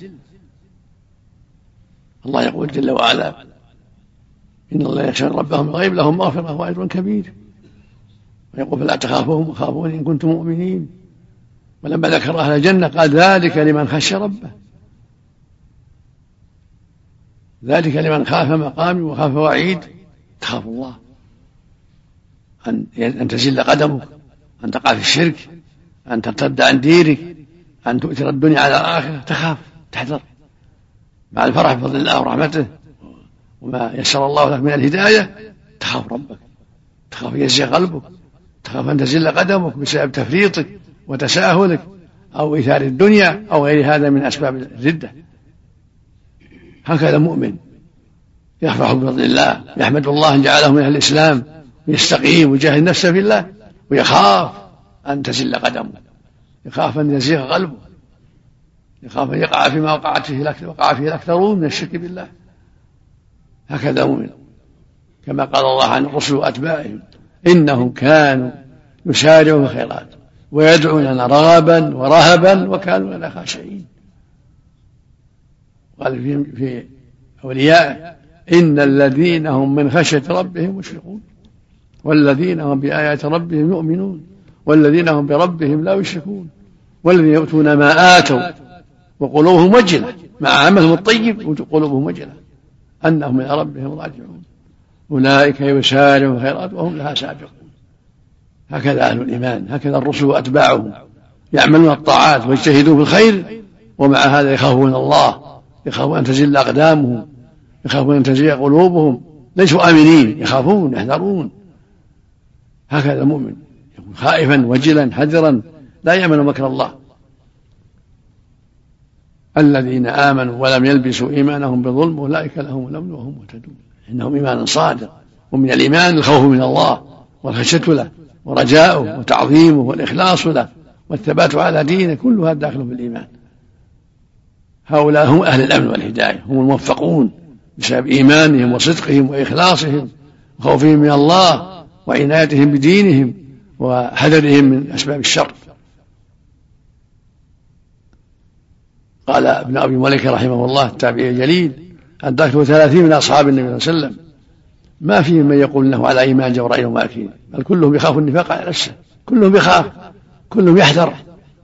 الله يقول جل وعلا إن الله يخشى ربهم بالغيب لهم مغفرة وأجر كبير، ويقول فلا تخافوهم وخافون إن كنتم مؤمنين. ولما ذكر أهل الجنة قال ذلك لمن خشى ربه، ذلك لمن خاف مقامي وخاف وعيد، تخاف الله أن تزل قدمك، أن تقع في الشرك، أن ترتد عن دينك، أن تؤثر الدنيا على الآخرة، تخاف تحذر مع الفرح بفضل الله ورحمته وما يسر الله لك من الهداية. تخاف ربك، تخاف يزيغ قلبك، تخاف أن تزل قدمك بسبب تفريطك وتساهلك أو إيثار الدنيا أو غير هذا من أسباب الردة. هكذا المؤمن يفرح بفضل الله، يحمد الله أن جعله من أهل الإسلام، ويستقيم ويجاهد نفسه في الله، ويخاف أن تزل قدمه، يخاف أن يزيغ قلبه، يخاف أن يقع فيما وقع فيه الأكثرون من الشرك بالله. هكذا المؤمن، كما قال الله عن الرسل وأتباعهم إنهم كانوا يسارعون في الخيرات ويدعوننا رغبا ورهبا وكانوا لنا خاشعين. قال في أوليائه إن الذين هم من خشية ربهم مشفقون والذين هم بآيات ربهم يؤمنون والذين هم بربهم لا يشركون والذين يؤتون ما آتوا وقلوبهم وجلة مع عملهم الطيب وقلوبهم وجلة أنهم إلى ربهم راجعون أولئك يسارعون الخيرات وهم لها سابقون. هكذا أهل الإيمان، هكذا الرسل وأتباعهم يعملون الطاعات ويجتهدون في الخير، ومع هذا يخافون الله، يخافون أن تزل أقدامهم، يخافون أن تزيغ قلوبهم، ليسوا آمنين، يخافون يحذرون. هكذا المؤمن يكون خائفا وجلا حذرا لا يأمن مكر الله. الذين آمنوا ولم يلبسوا إيمانهم بظلم أولئك لهم الأمن وهم مهتدون. إنهم إيمان صادق، ومن الإيمان الخوف من الله والخشية له ورجاؤه وتعظيمه والإخلاص له والثبات على دينه، كل هذا داخل في الإيمان. هؤلاء هم أهل الأمن والهداية، هم الموفقون بسبب إيمانهم وصدقهم وإخلاصهم وخوفهم من الله وعنايتهم بدينهم وحذرهم من أسباب الشر. قال ابن أبي مليكة رحمه الله التابعي الجليل أدركت 30 من أصحاب النبي صلى الله عليه وسلم ما فيهم من يقول له على إيمان جبرائيل وملائكة، بل كلهم يخاف النفاق على نفسه، كلهم يخاف، كلهم يحذر.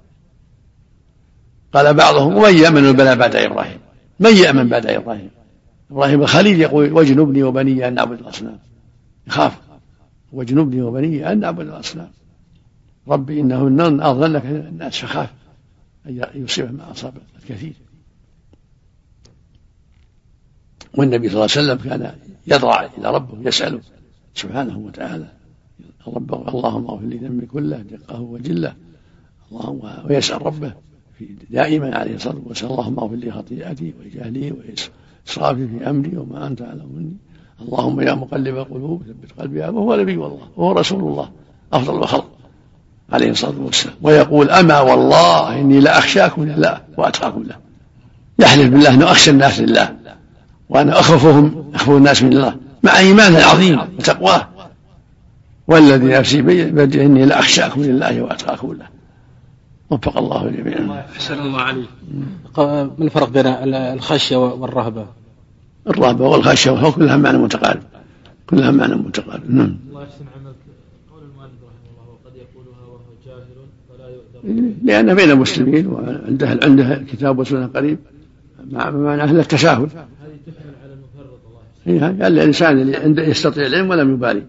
قال بعضهم ومن يأمن البلاء بعد إبراهيم؟ من يأمن بعد إبراهيم؟ إبراهيم الخليل يقول واجنبني وبني أن نعبد الأصنام، يخاف واجنبني وبني أن نعبد الأصنام، ربي إنهن أضللك الناس، فخاف أن يصيبه ما أصاب الكثير. والنبي صلى الله عليه وسلم كان يضرع إلى ربه يسأله سبحانه وتعالى اللهم اغفر لي ذنبي كله دقه وجله ويسأل ربه دائما عليه الصلاة والسلام اللهم اغفر لي خطيئتي وجهلي وإسرافي في أمري وما أنت أعلم مني اللهم يا مقلب القلوب ثبت قلبي وهو نبي الله وهو رسول الله أفضل الخلق عليه الصلاة والسلام ويقول أما والله إني لأخشاكم لله وأتقاكم له يحلف بالله أنه أخشى الناس لله وأنا أخوف الناس من الله مع إيمانه العظيم وتقواه والذي نفسي بيده إني لأخشاكم لله وأتقاكم له وفق الله الجميع. أحسن الله عليك. ما الفرق بين الخشية والرهبة؟ الرهبة والخشية كلها معنى متقارب نعم. الله يحسن عملك. قول المؤلف رحمه الله وقد يقولها وهو جاهل فلا يؤذر لأنه بين المسلمين وعنده كتاب وسنة قريب معنى أهل التساهل. هذه تحمل على المفرط. الله يحسن. قال الإنسان اللي عنده يستطيع العلم ولم يبالي.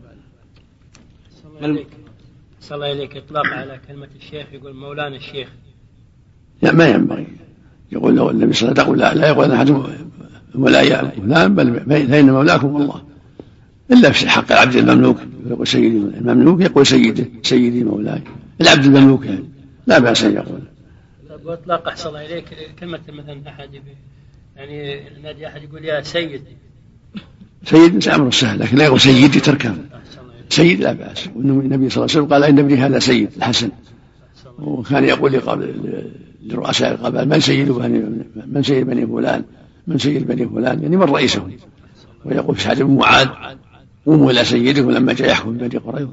صلى الله عليك إطلاق على كلمة الشيخ يقول مولانا الشيخ لا ما ينبغي يقول له النبي صلى الله عليه وسلم لا يقول أحد مولاي فلان بل فإن مولاكم الله إلا في حق العبد المملوك يقول سيدي المملوك يقول سيدي مولاي العبد المملوك يعني لا بأس أن يقول. وإطلاق أحسن الله إليك كلمة مثلا أحد يعني نادي أحد يقول يا سيد أمر سهل لكن لا يقول سيدي تركه سيد لا بأس. والنبي صلى الله عليه وسلم قال إن ابني هذا سيد الحسن وكان يقول لرؤساء القبائل من سيد بني فلان من سيد بني فلان يعني من رئيسهم ويقول في سعد بن معاذ قوموا إلى سيدكم لما جاء يحكم بني قريظة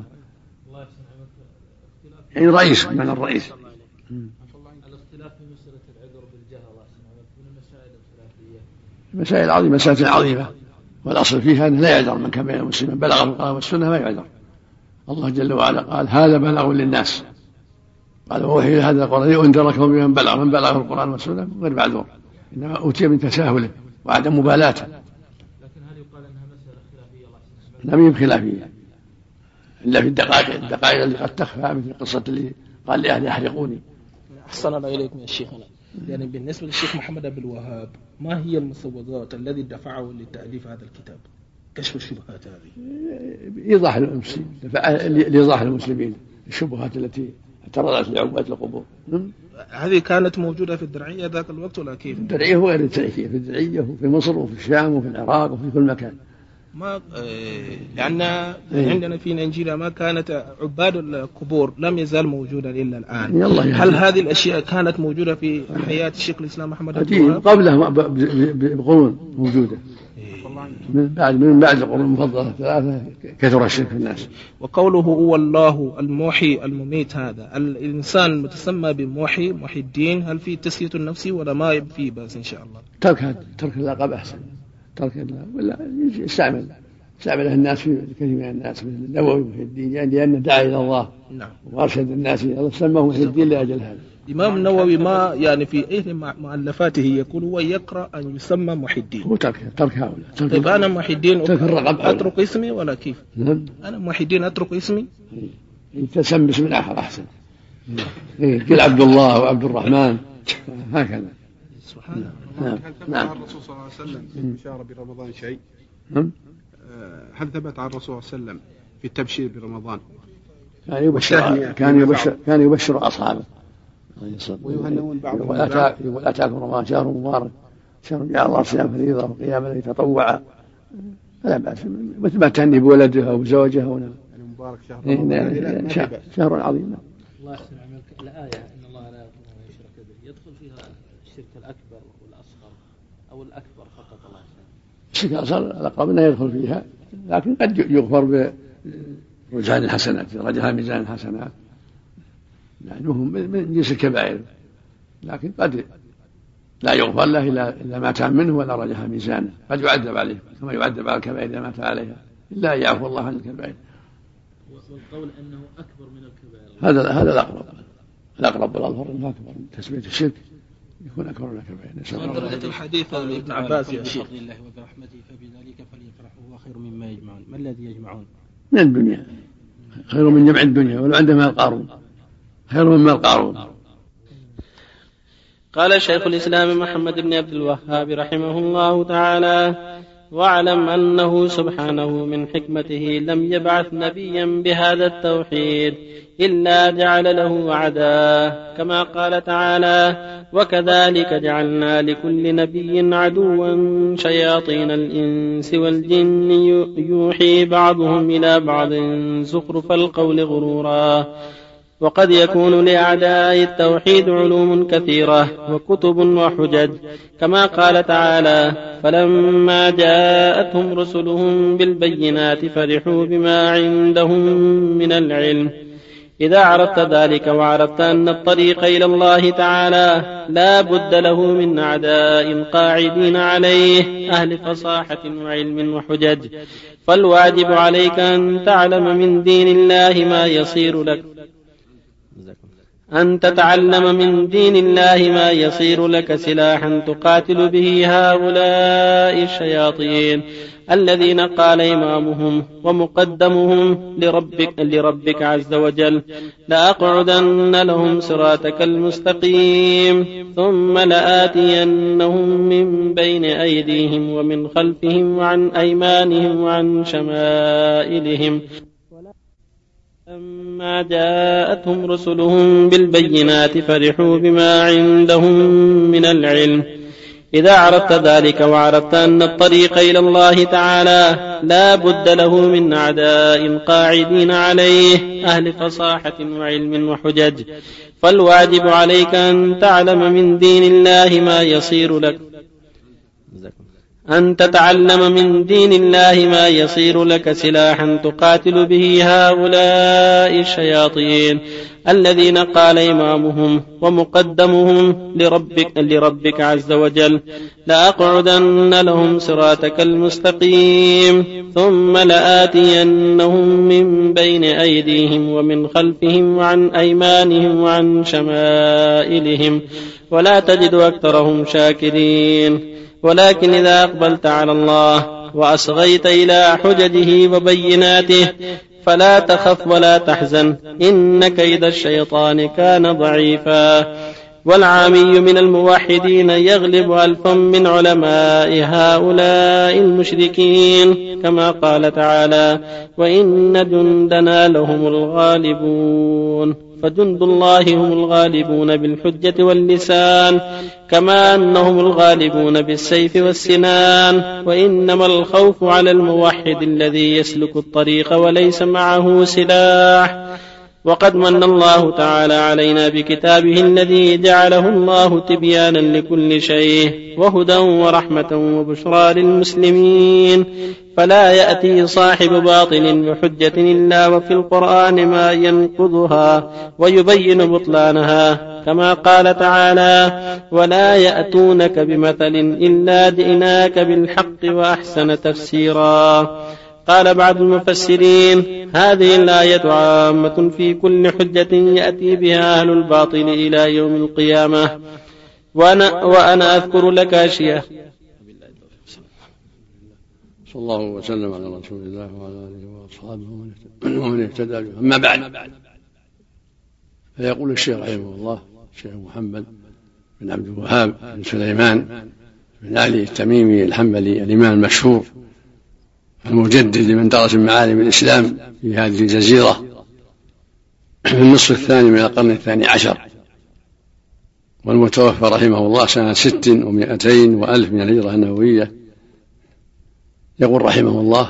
يعني رئيس من الرئيس. الاختلاف في مسألة العذر بالجهل من المسائل الخلافية مسائل عظيمة مسائل عظيمة والأصل فيها أنه لا يعذر من كان بين المسلمين بلغ القرآن والسنة ما يعذر. الله جل وعلا قال هذا بلاغ للناس قال ووحي هذا القرآن لأنذركم بمن بلغ القرآن والسنة غير معذور إنما أوتي من تساهله وعدم مبالاته. لكن هل يقال أنها مسألة خلافية؟ لم يكن خلافية إلا في الدقائق اللي قد تخفى مثل القصة اللي قال لأهل يحرقوني. أحسن الله إليكم يا شيخنا. يعني بالنسبة للشيخ محمد بن الوهاب ما هي المسوغات الذي دفعه لتأليف هذا الكتاب كشف الشبهات هذه؟ لإيضاح المسلمين الشبهات التي اعترضت لعباد القبور. هذه كانت موجودة في الدرعية ذاك الوقت ولا كيف؟ الدرعية وغير الدرعية في الدرعية وفي مصر وفي الشام وفي العراق وفي كل مكان. ما لأن عندنا في نيجيريا ما كانت عباد القبور لم يزال موجودا إلا الآن. هل هذه الأشياء كانت موجودة في حياة الشيخ الإسلام محمد بن الوهاب؟ قبله بقرون موجودة من بعد القرون المفضلة ثلاثة كثر الشرك في الناس. وقوله هو الله المحيي المميت هذا الإنسان المتسمى بمحي الدين هل في تسلية النفس ولا ما فيه بس إن شاء الله؟ ترك اللقب أحسن ولا استعمله الناس في كثير من الناس مثل النووي محي الدين يعني لأنه دعا إلى الله وأرشد الناس إلى الله سماه محي الدين لأجل هذا. الإمام النووي ما يعني في أي مؤلفاته يقول هو يقرأ أن يسمى محي الدين. هو ترك هؤلاء. طيب أنا محي الدين أترك اسمي ولا كيف؟ أنا محي الدين أترك اسمي؟ تسمى باسم آخر أحسن. قل عبد الله وعبد الرحمن هكذا. سبحان الله. هل ثبت عن الرسول صلى الله عليه وسلم في البشارة برمضان شيء؟ هل ثبت عن الرسول صلى الله عليه وسلم في التبشير برمضان؟ كان يبشر أصحابه ويهنون بعضهم يقول أتاكم رمضان شهر مبارك شهر جعل الله صيام فريضة وقيام الذي تطوع فلا بأس مثل ما تهني بولدها وزوجها مبارك شهر عظيم. الله يحسن عملك. الآية إن الله لا يغفر أن يشرك به يدخل فيها الشرك الأكبر والأصغر أو الأكبر فقط؟ الله يحسن. الشرك الأصغر الأقرب أنه يدخل فيها لكن قد يغفر بميزان الحسنات رجها ميزان الحسنات يعني من جنس الكبائر لكن قد لا يغفر له إلا ما تاب منه ولا رجها ميزانه قد يعذب عليه كما يعذب على الكبائر إذا مات عليها إلا أن يعفو الله عن الكبائر. والقول أنه أكبر من الكبائر هذا الأقرب والأظهر أنه أكبر من تسمية الشرك يكون أكبر من الكبائر. من درجة الحديث ابن عباس يا شيخ بفضل الله وبرحمته فبذلك فليفرحوا هو خير مما يجمعون. ما الذي يجمعون؟ من الدنيا خير من جمع الدنيا ولو عندما القارون خير مما القارون. قال شيخ الإسلام محمد بن عبد الوهاب رحمه الله تعالى واعلم أنه سبحانه من حكمته لم يبعث نبيا بهذا التوحيد إلا جعل له أعداء، كما قال تعالى: وكذلك جعلنا لكل نبي عدوا شياطين الإنس والجن يوحي بعضهم إلى بعض زخرف القول غرورا. وقد يكون لأعداء التوحيد علوم كثيرة وكتب وحجج، كما قال تعالى: فلما جاءتهم رسلهم بالبينات فرحوا بما عندهم من العلم. إذا عرفت ذلك وعرفت أن الطريق إلى الله تعالى لا بد له من أعداء قاعدين عليه أهل فصاحة وعلم وحجج، فالواجب عليك أن تعلم من دين الله ما يصير لك، أن تتعلم من دين الله ما يصير لك سلاحا تقاتل به هؤلاء الشياطين الذين قال إمامهم ومقدمهم لربك عز وجل: لأقعدن لهم صراطك المستقيم ثم لآتينهم من بين أيديهم ومن خلفهم وعن أيمانهم وعن شمائلهم. لما جاءتهم رسلهم بالبينات فرحوا بما عندهم من العلم. إذا عرفت ذلك وعرفت أن الطريق إلى الله تعالى لا بد له من أعداء قاعدين عليه أهل فصاحة وعلم وحجج، فالواجب عليك أن تعلم من دين الله ما يصير لك، أن تتعلم من دين الله ما يصير لك سلاحا تقاتل به هؤلاء الشياطين الذين قال إمامهم ومقدمهم لربك عز وجل: لأقعدن لهم صراطك المستقيم ثم لآتينهم من بين أيديهم ومن خلفهم وعن أيمانهم وعن شمائلهم ولا تجد أكثرهم شاكرين. ولكن إذا أقبلت على الله وأصغيت إلى حججه وبيناته فلا تخف ولا تحزن، إن كيد الشيطان كان ضعيفا. والعامي من الموحدين يغلب ألفا من علماء هؤلاء المشركين، كما قال تعالى: وإن جندنا لهم الغالبون. فجند الله هم الغالبون بالحجة واللسان، كما أنهم الغالبون بالسيف والسنان. وإنما الخوف على الموحد الذي يسلك الطريق وليس معه سلاح. وقد من الله تعالى علينا بكتابه الذي جعله الله تبيانا لكل شيء وهدى ورحمة وبشرى للمسلمين، فلا يأتي صاحب باطل بحجة إلا وفي القرآن ما ينقضها ويبين بطلانها، كما قال تعالى: ولا يأتونك بمثل إلا جئناك بالحق وأحسن تفسيرا. قال بعض المفسرين: هذه الآية عامة في كل حجة يأتي بها أهل الباطل إلى يوم القيامة. وأنا أذكر لك أشياء. صلى الله وسلم على رسول الله وعلى آله وأصحابه ومن اهتدى به. أما بعد، فيقول الشيخ رحمه الله الشيخ محمد بن عبد الوهاب بن سليمان بن علي التميمي الحنبلي الإمام المشهور المجدد لمن درس معالم الإسلام في هذه الجزيرة في النصف الثاني من القرن الثاني عشر، والمتوفى رحمه الله سنة 600 وألف من الهجرة النبوية. يقول رحمه الله: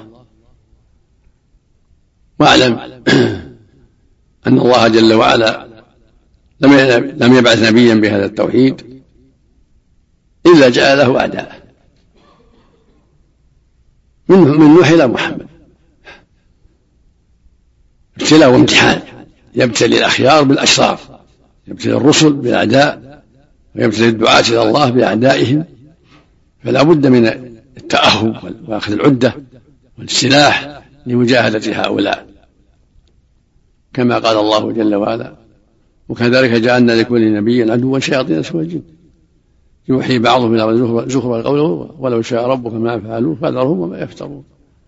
واعلم أن الله جل وعلا لم يبعث نبيا بهذا التوحيد إلا جعل له أعداء، من نوح إلى محمد، ابتلاء وامتحان. يبتلي الأخيار بالأشرار، يبتلي الرسل بالأعداء، ويبتلي الدعاة إلى الله بأعدائهم. فلا بد من التأهب وأخذ العدة والسلاح لمجاهدة هؤلاء، كما قال الله جل وعلا: وكذلك جعلنا لكل نبي عدوا شياطين الإنس والجن يوحي بعضهم إلى بعض زخرف القول ولو شاء ربك ما فعلوه فذرهم وما يفترون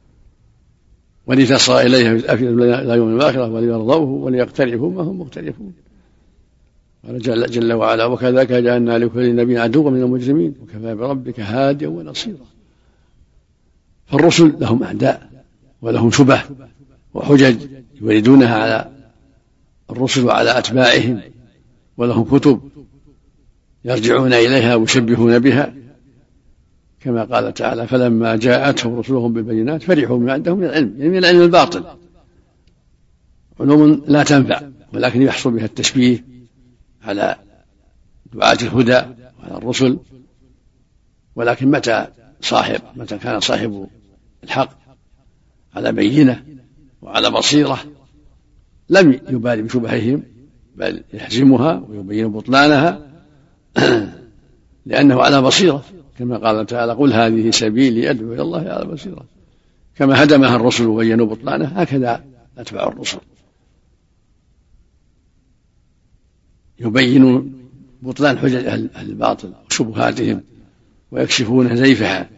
ولتصغى إليها في الأفئدة إلى يوم الآخرة وليرضوه وليقترفوا ما هم مقترفون. قال جل وعلا: وكذلك جعلنا لكل نبي عدوا من المجرمين وكفى بربك هاديا ونصيرا. فالرسل لهم أعداء ولهم شبه وحجج يريدونها على الرسل وعلى أتباعهم، ولهم كتب يرجعون إليها ويشبهون بها، كما قال تعالى: فلما جاءتهم رسلهم بالبينات فرحوا بما عندهم من العلم، يعني من العلم الباطل، علوم لا تنفع، ولكن يحصل بها التشبيه على دعاة الهدى وعلى الرسل. ولكن متى كان صاحب الحق على بينة وعلى بصيرة لم يبالي بشبههم، بل يحزمها ويبين بطلانها لأنه على بصيرة، كما قال تعالى: قل هذه سبيلي أدعو إلى الله على بصيرة. كما هدمها الرسل وبينوا بطلانها هكذا أتباع الرسل يبينون بطلان حجج أهل الباطل وشبهاتهم ويكشفون زيفها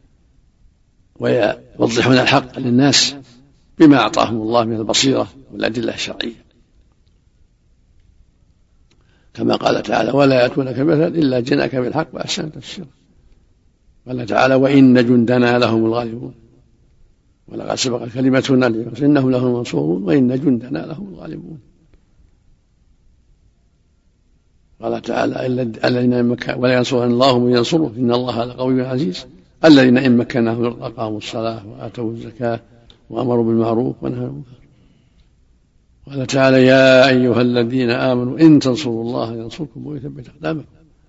ويوضحون الحق للناس بما أعطاهم الله من البصيرة والأدلة الشرعية، كما قال تعالى: ولا يأتونك مثلا إلا جئناك بالحق وأحسن تفسيرا. قال تعالى: وإن جندنا لهم الغالبون ولقد سبق كلمتنا لعبادنا إنهم لهم المنصورون وإن جندنا لهم الغالبون. قال تعالى: الذين ولا ينصرن الله من ينصره إن الله لقوي عزيز الذين إن مكناهم أقاموا الصلاة وآتوا الزكاة وأمروا بالمعروف ونهوا عن المنكر. قال تعالى: يا أيها الذين آمنوا إن تنصروا الله ينصركم ويثبت أقدامكم.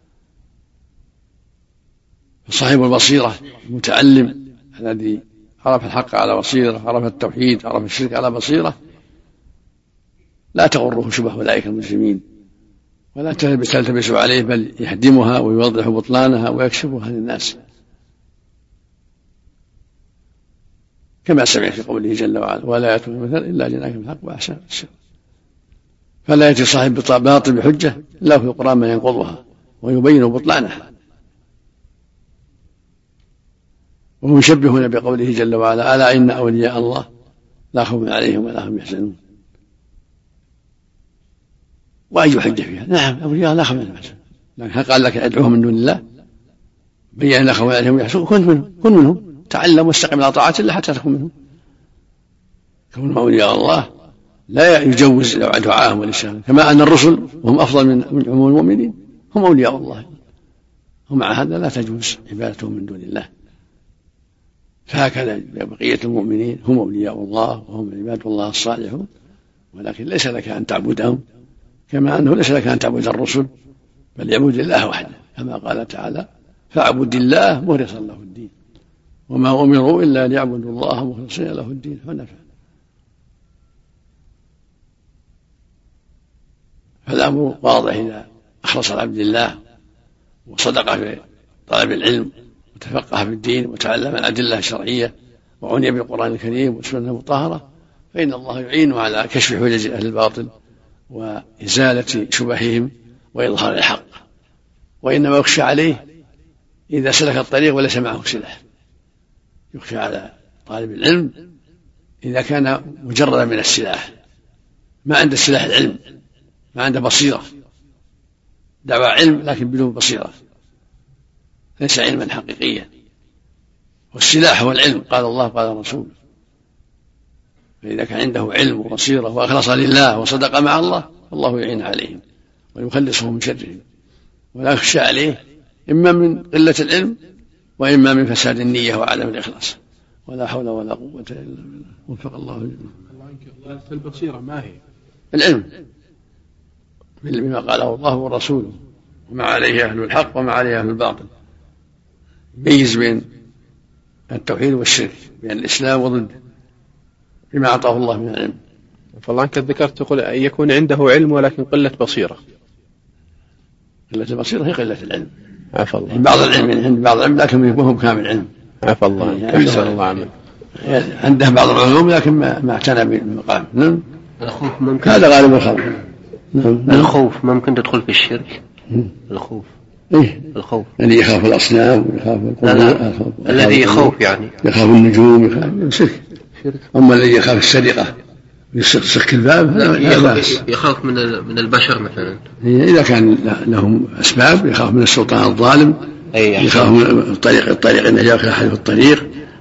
فصاحب البصيرة المتعلم الذي عرف الحق على بصيرة، عرف التوحيد، عرف الشرك على بصيرة، لا تغره شبه أولئك المجرمين ولا تلتبس عليه، بل يهدمها ويوضح بطلانها ويكشفها للناس، كما سمع في قوله جل وعلا: ولا يأتون مثلا إلا جئناك بالحق وأحسن تفسيرا. فلا يأتي صاحب باطل بحجة إلا في القرآن ما ينقضها ويبين بطلانها. وهم يشبهون بقوله جل وعلا: ألا إن أولياء الله لا خوف عليهم ولا هم يحزنون. وأي حجة فيها؟ نعم أولياء لا خوف عليهم، لكن هل قال لك أدعوهم من دون الله؟ بين لا خوف عليهم ويحزنون، كن منهم، تعلم واستقم على طاعة الله حتى تكون منهم. كونهم أولياء الله لا يجوز دعاءهم والإسلام، كما أن الرسل وهم أفضل من عموم المؤمنين هم أولياء الله، ومع هذا لا تجوز عبادتهم من دون الله. فهكذا بقية المؤمنين هم أولياء الله وهم عباد الله الصالحون، ولكن ليس لك أن تعبدهم، كما أنه ليس لك أن تعبد الرسل، بل يعبد الله وحده، كما قال تعالى: فاعبد الله مخلصا له الدين وما أمروا إلا ليعبدوا الله مخلصين له الدين حنفاء. فالأمر واضح إذا أخلص العبد الله وصدق في طلب العلم وتفقه في الدين وتعلم الأدلة الشرعية وعني بالقرآن الكريم والسنة المطهرة، فإن الله يعين على كشف حجج أهل الباطل وإزالة شبههم وإظهار الحق. وإنما يخشى عليه إذا سلك الطريق وليس معه سلاح، يخشى على طالب العلم إذا كان مجردا من السلاح، ما عنده سلاح العلم، ما عنده بصيرة، دعوى علم لكن بدون بصيرة، ليس علما حقيقيا. والسلاح هو العلم، قال الله قال رسوله. فإذا كان عنده علم وبصيرة وأخلص لله وصدق مع الله، الله يعين عليهم ويخلصه من شرهم، ولا يخشى عليه إما من قلة العلم وإما من فساد النية وعدم الإخلاص. ولا حول ولا قوة إلا بالله. وفق الله جميعا. في البصيرة ما هي؟ العلم بما قاله الله ورسوله، وما عليه أهل الحق وما عليه أهل الباطل، يميز بين التوحيد والشرك، بين الإسلام وضده، بما أعطاه الله من العلم. فالله عنك ذكرت تقول يكون عنده علم ولكن قلة بصيرة. قلة البصيرة هي قلة العلم. عفى الله. بعض العلم عند بعض العلم لكن يكون كامل علم. عفى الله. أحسن الله عمل. عنده بعض العلوم لكن ما اعتنى بالمقام. نعم. الخوف ممكن. هذا غالب الخوف. نعم. الخوف ممكن تدخل في الشرك. الخوف. إيه؟ الخوف. الذي يخاف الأصنام ويخاف القبور. الذي يخوف يعني. يخاف النجوم، يخاف شرك. أما الذي يخاف السرقة يسك الباب يخاف من البشر مثلا. إذا كان لهم أسباب، يخاف من السلطان الظالم، يخاف من الطريق النجاة أحد في الطريق،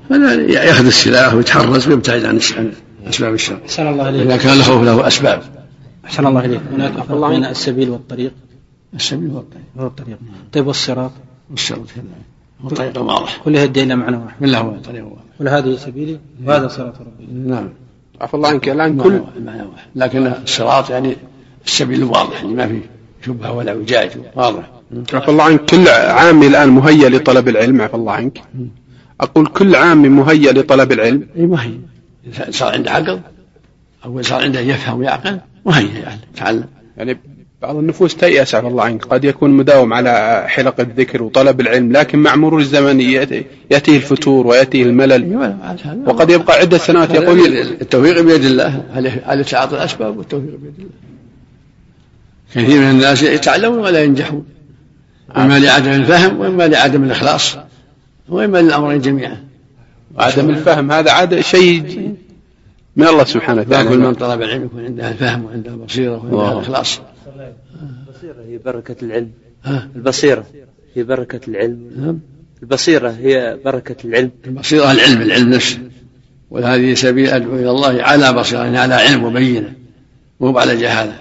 فلا يأخذ السلاح ويتحرز ويبتعد عن أسباب الشر. أحسن الله إليك. إذا كان الخوف له أسباب. أحسن الله إليك. هناك فرق بين السبيل والطريق. السبيل هو الطريق. طيب والصراط. والصراط كذلك هو طريق واضح. كل هدي إلى معنى واحد. كله هو طريق واضح. كل هذه سبيلي وهذا صراط ربي. نعم. عفى الله عنك الآن كل معنى واحد، لكن الصراط يعني السبيل واضح ما فيه شبهة ولا وجاج واضح. عفى الله عنك كل عامي الآن مهيأ لطلب العلم. عفى الله عنك أقول كل عامي مهيأ لطلب العلم. أي مهيأ صار عنده عقل أو صار عنده يفهم ويعقل مهيأ يعني تعلم. يعني بعض النفوس تيأس عفى الله عنك، قد يكون مداوم على حلق الذكر وطلب العلم، لكن مع مرور الزمن يأتيه الفتور ويأتيه الملل، وقد يبقى عدة سنوات يقول التوفيق بيد الله، على تعاطي الأسباب والتوفيق بيد الله. كثير من الناس يتعلمون ولا ينجحون، إما لعدم الفهم وإما لعدم الإخلاص وإما للأمرين جميعا. عدم الفهم هذا عادة شيء من الله سبحانه وتعالى. كل من طلب العلم يكون عنده الفهم وعنده البصيرة وعنده الإخلاص. البصيرة هي بركة العلم. البصيرة هي بركة العلم. البصيرة هي بركة العلم. البصيرة العلم نفسه، وهذه سبيل أدعو إلى الله على بصيرة، يعني على علم وبينة مو على جهالة.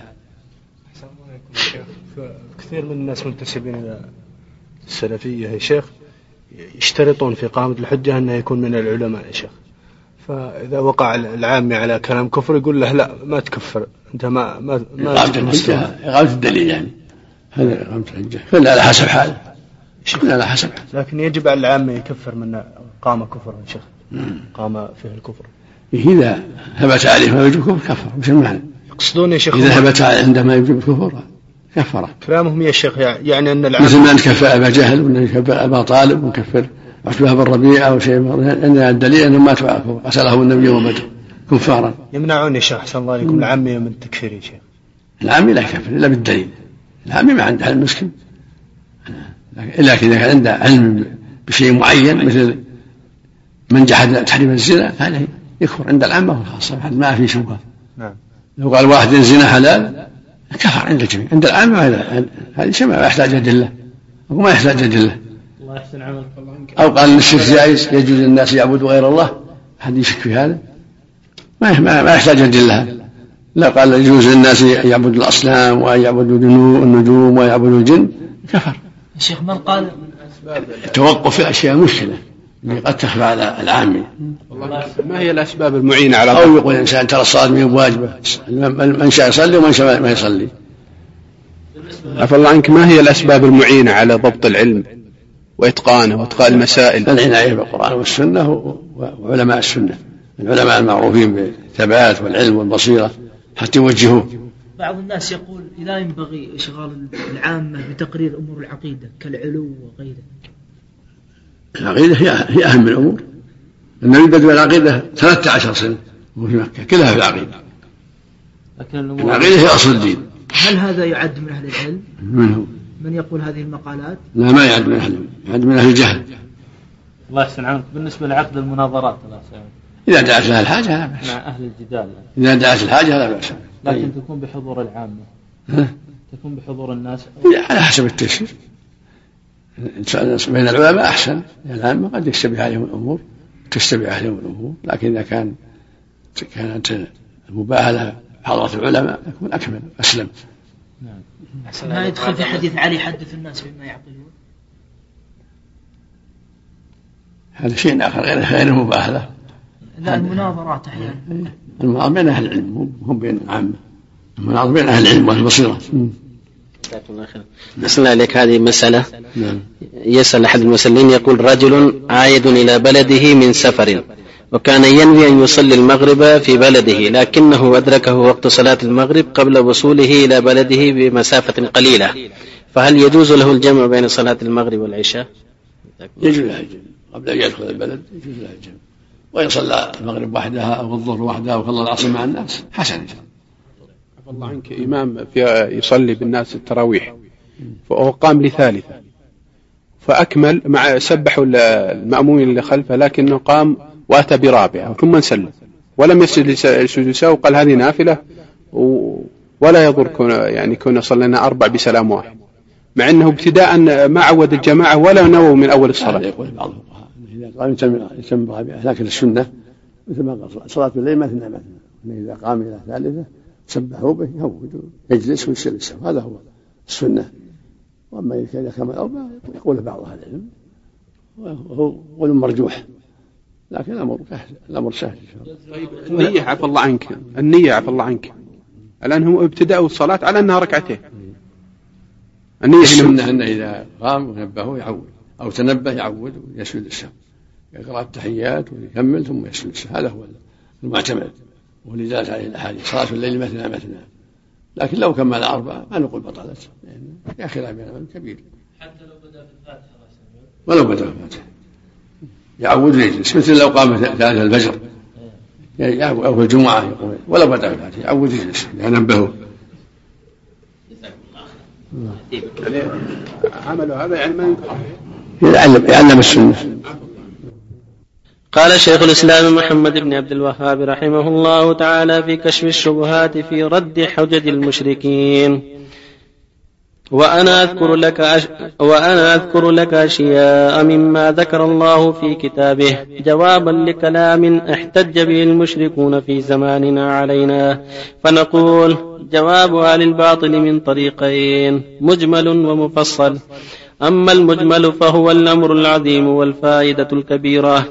كثير من الناس منتسبين إلى السلفية يا شيخ يشترطون في إقامة الحجة أنه يكون من العلماء يا شيخ، فإذا وقع العامي على كلام كفر يقول له لا ما تكفر أنت ما إقامة الدليل، يعني هذا إقامة الحجة كلها على حسب حاله، كلها على حسب حاله. لكن يجب على العامي يكفر من قام كفر يا شيخ، قام فيه الكفر. إذا ثبت عليه ما يجب كفر كفر، مش المعنى. يقصدون يا شيخ إذا ثبت عندما يجب كفر كفر. كلامهم يا شيخ يعني أن العامي مثل ما نكفر أبا جهل ونكفر أبا طالب ونكفر عتبة بن ربيعة أو شيء، أن الدليل أنهم ماتوا على الكفر قتلهم النبي يوم بدر كفارا. يمنعون يا شيخ أحسن الله عليكم العامي من التكفير يا شيخ. العامي لا يكفر إلا بالدليل، العامي ما عنده علم مسكين، لكن إذا كان عنده علم بشيء معين مثل من جحد تحريم الزنا هذا يكفر عند العامة والخاصة ما في شبهة. نعم. لو قال واحد الزنا حلال كفر عند الجميع، عند العامة هذا شيء ما يحتاج أدلة وما يحتاج أدلة. الله يحسن عملك. أو قال الشرك جائز يجوز للناس يعبدوا غير الله، أحد يشك في هذا ما يحتاج أدلة. لا قال يجوز للناس يعبدوا الأصنام ويعبدوا النجوم ويعبدوا الجن كفر. الشيخ من قال التوقف في الأشياء مشكلة اللي قد تخفى على العامي. ما هي الأسباب المعينة على أو يقول الإنسان ترى الصلاة ما هي واجبة، من شاء يصلي ومن شاء ما يصلي. عفى الله عنك ما هي الأسباب المعينة على ضبط العلم وإتقانه وإتقان المسائل؟ العناية بالقرآن والسنة وعلماء السنة، العلماء المعروفين بالثبات والعلم والبصيرة حتى يوجهوه. بعض الناس يقول لا ينبغي إشغال العامة بتقرير أمور العقيدة كالعلو وغيره. العقيدة هي أهم الأمور. النبي بدأ العقيدة 13 سنة وفي مكة كلها في العقيدة. العقيدة هي أصل الدين. هل هذا يعد من أهل العلم؟ من يقول هذه المقالات؟ لا ما يعد من أهل العلم، يعد من أهل الجهل. الله يحسن عنك. بالنسبة لعقد المناظرات إذا دعت لها الحاجة لا بأس. مع أهل الجدال إذا دعت الحاجة لا بأس. لكن تكون بحضور العامة. تكون بحضور الناس على حسب التيسير. بين العلماء أحسن، العامة قد يشتبه عليهم الأمور لكن إذا كانت المباهلة حضرة العلماء يكون أكمل أسلم. ما يدخل في حديث علي حدث الناس بما يعقلون. هذا شيء آخر غير المباهلة. لا المناظرات أحيانا. المناظرة بين أهل العلم هم بين العامة، المناظرة بين أهل العلم والبصيرة. نسأل عليك هذه مسألة. يسأل أحد المسلمين يقول رجل عائد إلى بلده من سفر وكان ينوي أن يصلي المغرب في بلده، لكنه أدركه وقت صلاة المغرب قبل وصوله إلى بلده بمسافة قليلة، فهل يجوز له الجمع بين صلاة المغرب والعشاء؟ يجوز له الجمع قبل أن يدخل البلد، يجوز له الجمع، وإن صلى المغرب وحدها أو الظهر وحدها أو صلى العصر مع الناس حسن. الله عنك إمام يصلي بالناس التراويح فهو قام لثالثة فأكمل مع سبحوا المأمومين اللي خلفه، لكنه قام وأتى برابعة ثم انسلم ولم يسجد سجود سهو وقال هذه نافلة ولا يضر كنا صلينا 4 بسلام واحد، مع أنه ابتداء ما عود الجماعة ولا نووا من أول الصلاة. يقول بعض الفقهاء إذا قام يتم برابعة، لكن السنة مثل ما قال صلاة الليل مثنى مثنى، إذا قام إلى ثالثة سبحوا به يهود يجلس ويسير السهو، هذا هو السنة. وأما إذا كان الأربع يقول بعض أهل العلم وهو قول مرجوح، لكن الأمر سهل إن شاء الله. طيب النية عفى الله عنك، النية عفى الله عنك، الآن هم ابتدأوا الصلاة على أنها ركعتين. النية السنة أنه إذا قام ونبهه يعود، أو تنبه يعود ويسجد السهو، يقرأ التحيات ويكمل ثم يسجد السهو، هذا هو المعتمد واللي دلت عليه الأحاديث. صلاة الليل مثنى مثنى، لكن لو كمل 4 ما نقول بطلت، يعني يا خلاف بين العلماء كبير. حتى لو بدأ في الفاتحة ولو بدأ في الفاتحة يعود ويجلس، مثل لو قام ثالث الفجر أو في الجمعة يقول ولو بدأ في الفاتحة يعود ويجلس ينبهه. عملوا هذا يعني ما ينكر، يعلم السنة. قال شيخ الإسلام محمد بن عبد الوهاب رحمه الله تعالى في كشف الشبهات في رد حجج المشركين: وأنا أذكر لك أشياء مما ذكر الله في كتابه جوابا لكلام احتج به المشركون في زماننا علينا، فنقول: جواب أهل الباطل من طريقين: مجمل ومفصل. أما المجمل فهو الأمر العظيم والفائدة الكبيرة.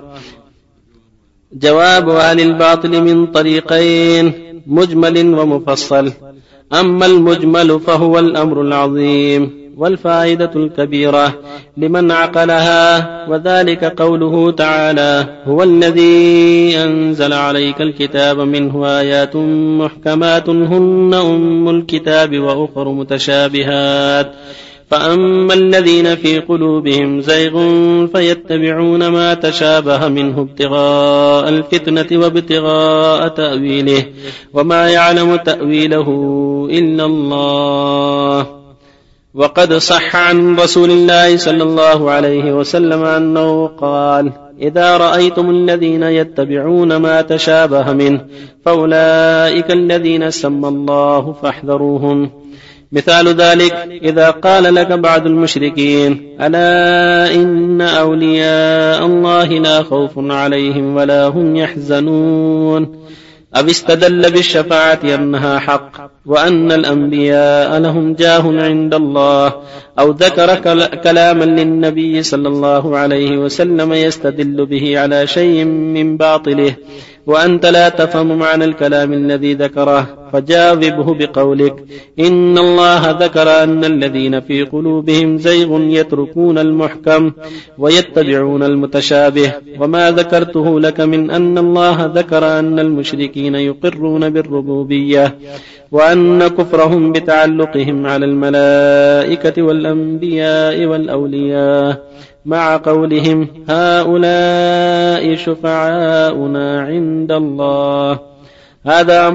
جواب أهل الباطل من طريقين: مجمل ومفصل. أما المجمل فهو الأمر العظيم والفائدة الكبيرة لمن عقلها، وذلك قوله تعالى: هو الذي أنزل عليك الكتاب منه آيات محكمات هن أم الكتاب وأخر متشابهات، فأما الذين في قلوبهم زيغ فيتبعون ما تشابه منه ابتغاء الفتنة وابتغاء تأويله وما يعلم تأويله إلا الله. وقد صح عن رسول الله صلى الله عليه وسلم أنه قال: إذا رأيتم الذين يتبعون ما تشابه منه فأولئك الذين سمى الله فاحذروهم. مثال ذلك إذا قال لك بعض المشركين: ألا إن أولياء الله لا خوف عليهم ولا هم يحزنون، أو استدل بالشفاعة أنها حق وأن الأنبياء لهم جاه عند الله، أو ذكر كلاما للنبي صلى الله عليه وسلم يستدل به على شيء من باطله وأنت لا تفهم معنى الكلام الذي ذكره، فجاوبه بقولك: إن الله ذكر أن الذين في قلوبهم زيغ يتركون المحكم ويتبعون المتشابه، وما ذكرته لك من أن الله ذكر أن المشركين يقرون بالربوبية وأن كفرهم بتعلقهم على الملائكة والأنبياء والأولياء، مع قولهم: هؤلاء شفعاؤنا عند الله. هذا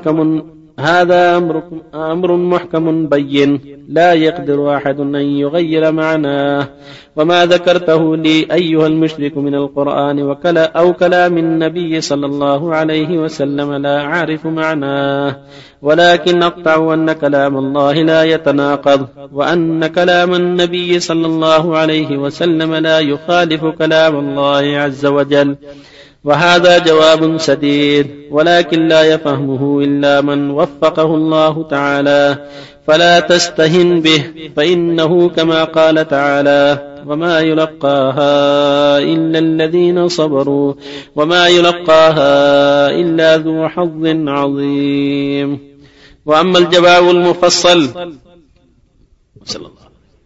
أمر محكم بين لا يقدر أحد أن يغير معناه. وما ذكرته لي أيها المشرك من القرآن أو كلام النبي صلى الله عليه وسلم لا أعرف معناه، ولكن أقطع أن كلام الله لا يتناقض، وأن كلام النبي صلى الله عليه وسلم لا يخالف كلام الله عز وجل. وهذا جواب سديد، ولكن لا يفهمه إلا من وفقه الله تعالى، فلا تستهن به، فإنه كما قال تعالى: وما يلقاها إلا الذين صبروا وما يلقاها إلا ذو حظ عظيم. وأما الجواب المفصل صلى الله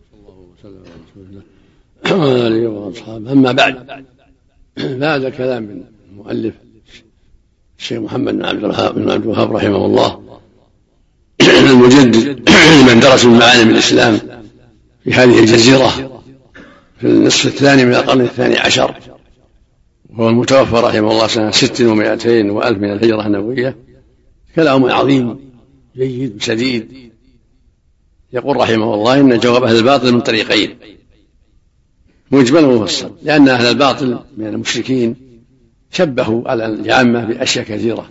عليه وسلم. أما بعد، فهذا كلام من المؤلف الشيخ محمد بن عبد الوهاب رحمه الله المجدد من درس المعالم الإسلام في هذه الجزيرة في النصف الثاني من القرن الثاني عشر، وهو المتوفى رحمه الله سنة 600 وألف من الهجرة النبوية. كلام عظيم جيد سديد. يقول رحمه الله: إن جواب أهل الباطل من طريقين: مجمل ومفصل، لأن أهل الباطل من المشركين شبهوا على العامة بأشياء كثيرة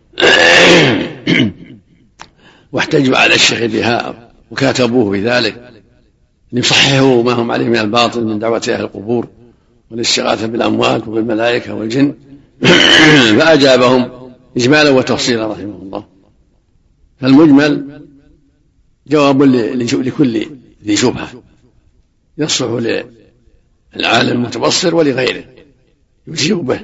واحتجوا على الشيخ بها وكاتبوه بذلك ليصححوا ما هم عليه من الباطل من دعوة أهل القبور والاستغاثة بالأموات وبالملائكة والجن فأجابهم إجمالا وتفصيلا رحمه الله. فالمجمل جواب لكل ذي شبهة يصلح للعالم المتبصر ولغيره يجيب به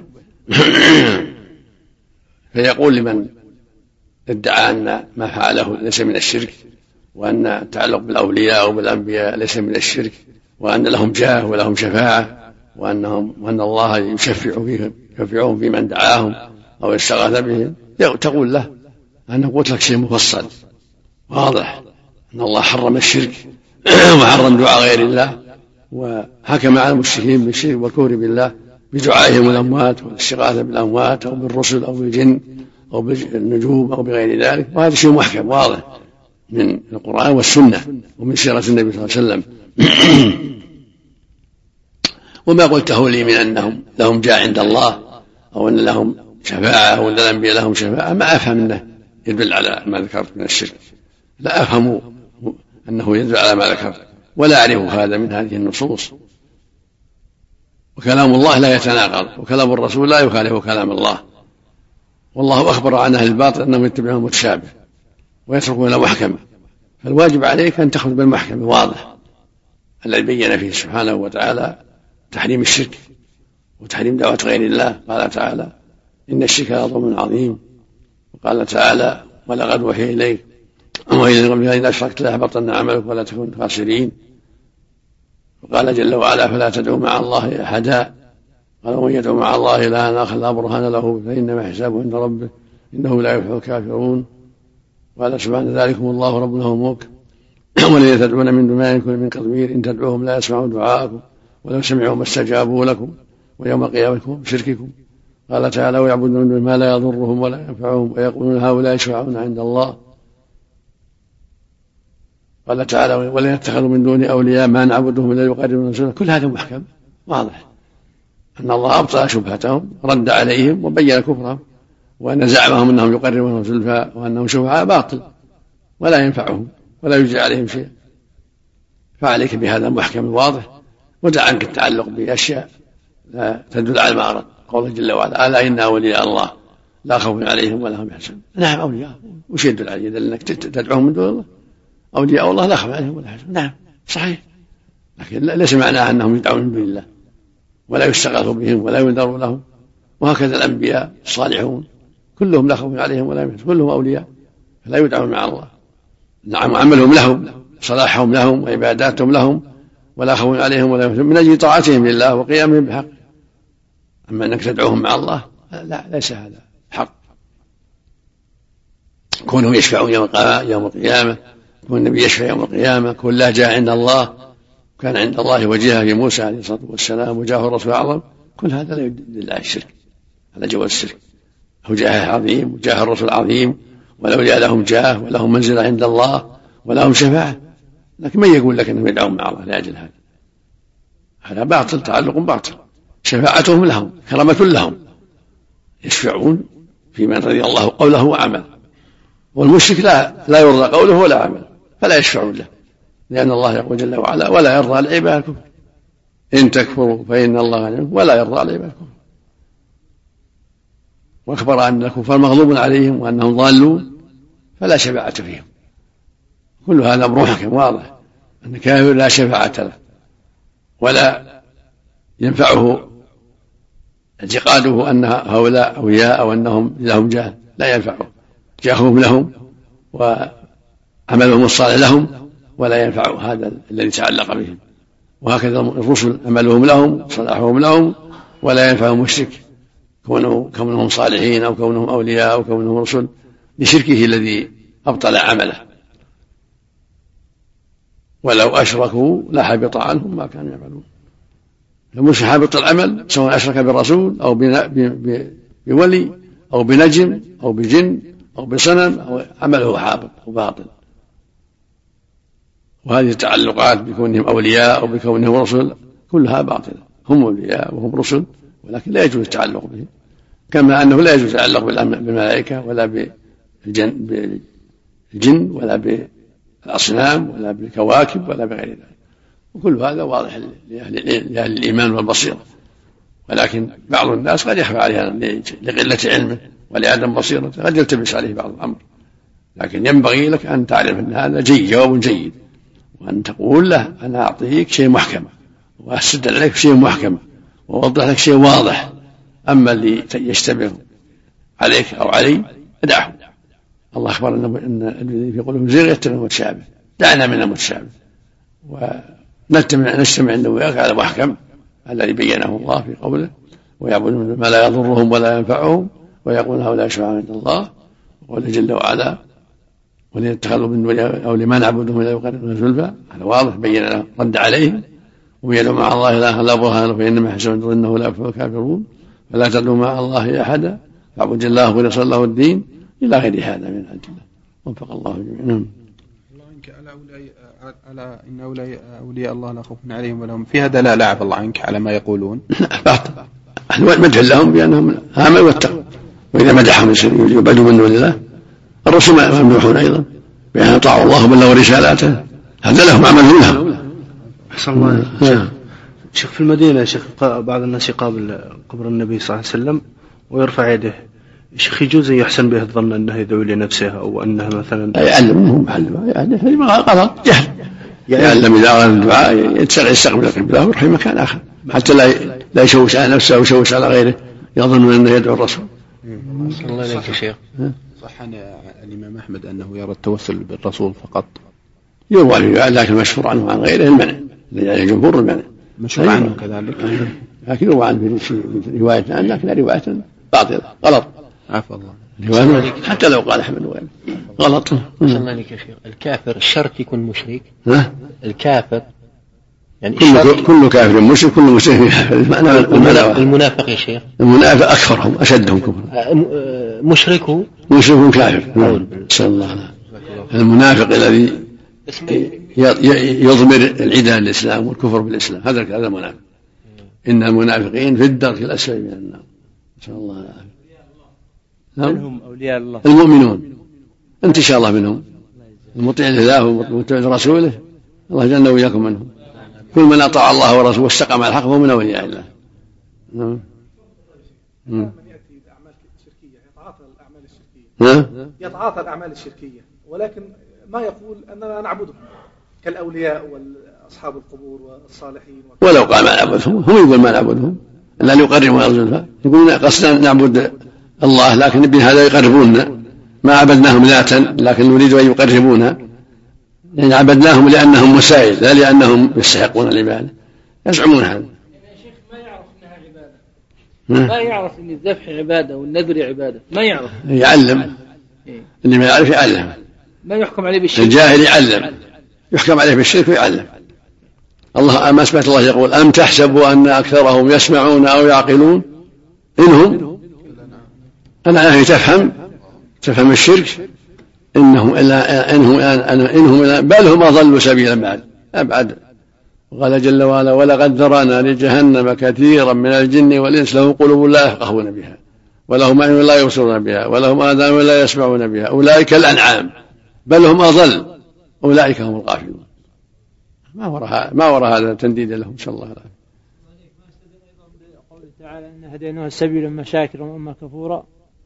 فيقول لمن ادعى أن ما فعله ليس من الشرك، وأن التعلق بالأولياء أو بالأنبياء ليس من الشرك، وأن لهم جاه ولهم شفاعة، وأن الله يشفعهم في من دعاهم أو استغاث بهم، تقول له أنا قلت لك شيء مفصل واضح أن الله حرم الشرك وحرم دعاء غير الله، وحكم على المشركين بالشرك والكفر بالله بدعائهم الأموات والاستغاثة بالأموات أو بالرسل أو بالجن أو بالنجوم أو بغير ذلك. وهذا شيء محكم واضح من القرآن والسنة ومن سيرة النبي صلى الله عليه وسلم. وما قلته لي من أنهم لهم جاه عند الله أو أن لهم شفاعة أو أن الأنبياء لهم شفاعة ما أفهم أنه يدل على ما ذكرت من الشرك، لا أفهم أنه يدل على ما ذكرت، ولا أعرف هذا من هذه النصوص. وكلام الله لا يتناقض، وكلام الرسول لا يخالف كلام الله، والله أخبر عن أهل الباطل أنهم يتبعون المتشابه ويتركون المحكمة، فالواجب عليك أن تأخذ بالمحكم الواضح الذي بين فيه سبحانه وتعالى تحريم الشرك وتحريم دعوة غير الله. قال تعالى إن الشرك لظلم عظيم، وقال تعالى ولقد وحي إليك وإلى قبلك إن أشركت ليحبطن عملك ولا تكن خاسرين. وقال جل وعلا فلا تدعوا مع الله أحدا، قال ومن يدعو مع الله إلها آخر لا برهان له فإنما حسابه عند ربه إنه لا يفلح الكافرون. قال سبحانه ذلكم الله ربنا وملك والذين تدعون من دونه يكون من قطمير إن تدعوهم لا يسمعوا دعاءكم ولو سمعوا ما استجابوا لكم ويوم قيامتكم بشرككم. قال تعالى ويعبدون ما لا يضرهم ولا ينفعهم ويقولون هؤلاء يشفعون عند الله. قال تعالى ولن يتخذوا من دون أولياء ما نعبدهم إلا ليقربونا إلى الله. كل هذا محكم واضح أن الله أبطل شبهتهم رد عليهم وبين كفرهم، وأن زعمهم أنهم يقربونهم زلفى وأنهم شفعاء باطل ولا ينفعهم ولا يجزي عليهم شيء. فعليك بهذا المحكم الواضح، ودع عنك التعلق بأشياء لا تدل على ما أرد. قوله جل وعلا ألا إن أولياء الله لا خوف عليهم ولا هم يحزنون. نعم أولياء، وش يدل عليه؟ يدل أنك تدعوهم من دون الله. أولياء الله لا خوف عليهم ولا يحزنون، نعم صحيح، لكن ليس معناها أنهم يدعون من دون الله ولا يستغاثوا بهم ولا ينذروا لهم. وهكذا الأنبياء الصالحون كلهم لا خوف عليهم ولا يحزنون، كلهم أولياء فلا يدعون مع الله. نعم عملهم لهم، صلاحهم لهم وعباداتهم لهم، ولا خوف عليهم ولا يحزنون من أجل طاعتهم لله وقيامهم بحق. أما أنك تدعوهم مع الله لا، ليس هذا حق. كونهم يشفعون يوم القيامة، كون النبي يشفع يوم القيامة، كون لا جاء عند الله، كان عند الله وجهه في موسى عليه الصلاة والسلام وجاه الرسول الأعظم، كل هذا لا يدل على الشرك، على جواز الشرك. هو جاه عظيم وجاه الرسول العظيم، والأولياء لهم جاه ولهم منزلة عند الله ولهم شفاعة، لكن من يقول لك أنهم يدعون مع الله لأجل هذا باطل، تعلق باطل. شفاعتهم لهم، كرامة لهم، يشفعون في من رضي الله قوله وعمله، والمشرك لا يرضى قوله ولا عمله فلا يشفعون له، لأن الله يقول جل وعلا ولا يرضى لعباد الكفر إن تكفروا فإن الله غني ولا يرضى لعباد الكفر. واخبر أن الكفار مغضوب عليهم وأنهم ضالون فلا شفاعة فيهم. كل هذا أمر محكم واضح أن الكافر لا شفاعة له ولا ينفعه اعتقاده أن هؤلاء أولياء أو أنهم لهم جاه، لا ينفعه جاههم لهم وعملهم الصالح لهم ولا ينفع هذا الذي تعلق بهم. وهكذا الرسل عملهم لهم صلاحهم لهم ولا ينفعهم الشرك، كونهم صالحين أو كونهم أولياء أو كونهم رسل لشركه الذي أبطل عمله. ولو أشركوا لحبط عنهم ما كانوا يعملون. المشرك حابط العمل سواء أشرك بالرسول أو بولي أو بنجم أو بجن أو بصنم أو عمله حابط وباطل. وهذه التعلقات بكونهم أولياء أو بكونهم رسل كلها باطلة، هم أولياء وهم رسل ولكن لا يجوز التعلق بهم، كما أنه لا يجوز التعلق بالملائكة ولا بالجن ولا بالأصنام ولا بالكواكب ولا بغير ذلك. وكل هذا واضح لأهل الإيمان والبصيرة. ولكن بعض الناس قد يخفى عليها لقلة علمه ولعدم بصيرته، قد يلتبس عليه بعض الأمر. لكن ينبغي لك أن تعرف أن هذا جواب جيد، وأن تقول له أنا أعطيك شيء محكم وأسد عليك شيء محكم وأوضح لك شيء واضح. أما اللي يشتبه عليك أو علي دعه. الله أخبر أن الذين في قلوبهم زيغ يتبعون المتشابه، دعنا من المتشابه ونجتمع عنده وياك على محكم الذي بينه الله في قوله ويعبدون ما لا يضرهم ولا ينفعهم ويقولون هؤلاء شفعاء عند الله. وقال جل وعلا وليتخذوا من دونه أو لما نعبدهم إلا يقربون زلفى. هذا واضح بين له رد عليهم. ويدعو مع الله إلها لا برهان فإنما يحسبون أنه لا يفلح الكافرون فلا تدعوا مع الله أحدا فاعبد الله وليصل له الدين إلى غير هذا من عند الله. وفق الله جميعا. على إن أولياء الله لا خوف عليهم ولا هم فيها دلالة عفى الله عنك على ما يقولون. مدح لهم بأنهم آمنوا واتقوا، وإذا مدحهم يعبدوا من دون الله. الرسل ممدوحون أيضا بأن أطاعوا الله وبلغوا رسالاته، هذا لهم عمل لهم. أحسن الله. شيخ في المدينة شيخ بعض الناس يقابل قبر النبي صلى الله عليه وسلم ويرفع يده، شيخ يجوز يحسن به الظن أنه يدعو لنفسه أو أنه مثلا يعلمهم يعني غلط جهل، يعلم إذا أراد الدعاء يستقبل القبلة ويروح في مكان آخر حتى لا يشوش على نفسه أو يشوش على غيره يظن أنه يدعو الرسول. الله عليك يا شيخ. صح عن الإمام أحمد أنه يرى التوسل بالرسول فقط؟ يروى لكن المشهور عنه وعن غيره المنع، يعني جمهور المنع مشهور عنه كذلك، لكن يروى عنه في رواية عنه لكن رواية باطلة غلط. عفى الله. حتى لو قال أحمد وغيره غلط. الله عليك يا شيخ. الكافر الشرك يكون مشرك؟ الكافر يعني كل كافر مشرك، كل مشرك كافر. المنافق يا شيخ؟ المنافق أكثرهم أشدهم كفرا. مشرك كافر. نسأل الله. المنافق الذي يضمر العداء للإسلام والكفر بالإسلام هذا المنافق. إن المنافقين في الدرك الأسفل من النار. نسأل الله العافية. منهم أولياء الله المؤمنون أنت إن شاء الله منهم، المطيع لله والمطيع لرسوله، الله جعلنا وإياكم منهم. كل من أطاع الله ورسوله واستقام على الحق فهو من أولياء الله. من يأتي بأعمال شركية يتعاطى الأعمال الشركية ولكن ما يقول أننا نعبدهم كالأولياء وأصحاب القبور والصالحين ولو قال ما نعبدهم هم يقول ما نعبدهم إلا أن يقربون الزلفى، يقولون قصدنا نعبد الله لكن بهذا يقربوننا، ما عبدناهم ذاتا لكن نريد أن يقربونا، يعني عبدناهم لأنهم مسائل لا لأنهم يستحقون العبادة. يزعمون هذا. يا شيخ ما يعرف أنها عبادة، ما يعرف أن الذبح عبادة والنذر عبادة، ما يعرف. يعلم اللي ما يعرف يعلم، ما يحكم عليه بالشرك. الجاهل يعلم، يحكم عليه بالشرك ويعلم. الله ما سمعت الله يقول أم تحسبوا أن أكثرهم يسمعون أو يعقلون إنهم أنا تفهم الشرك إنهم بل هم أضلوا سبيلا أبعد. وقال جل وعلا ولقد ذرأنا لجهنم كثيرا من الجن والإنس لهم قلوب لا يفقهون بها ولهم أعين لا يبصرون بها ولهم آذان لا يسمعون بها أولئك الأنعام بل هم أضل أولئك هم الغافلون. ما وراء هذا تنديد لهم إن شاء الله. قوله تعالى إن هديناه السبيل إما شاكرا وإما كفورا.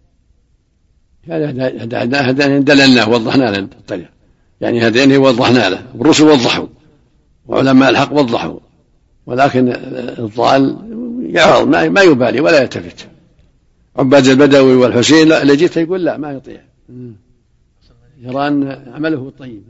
هذا دللناه ووضحنا له الطريق، يعني هديناه ووضحنا له، والرسل وضحوا وعلماء الحق وضحوا، ولكن الضال يعرض ما يبالي ولا يلتفت. عباد البدوي والحسين لا اللي جيت يقول لا ما يطيع، يرى أن عمله الطيب.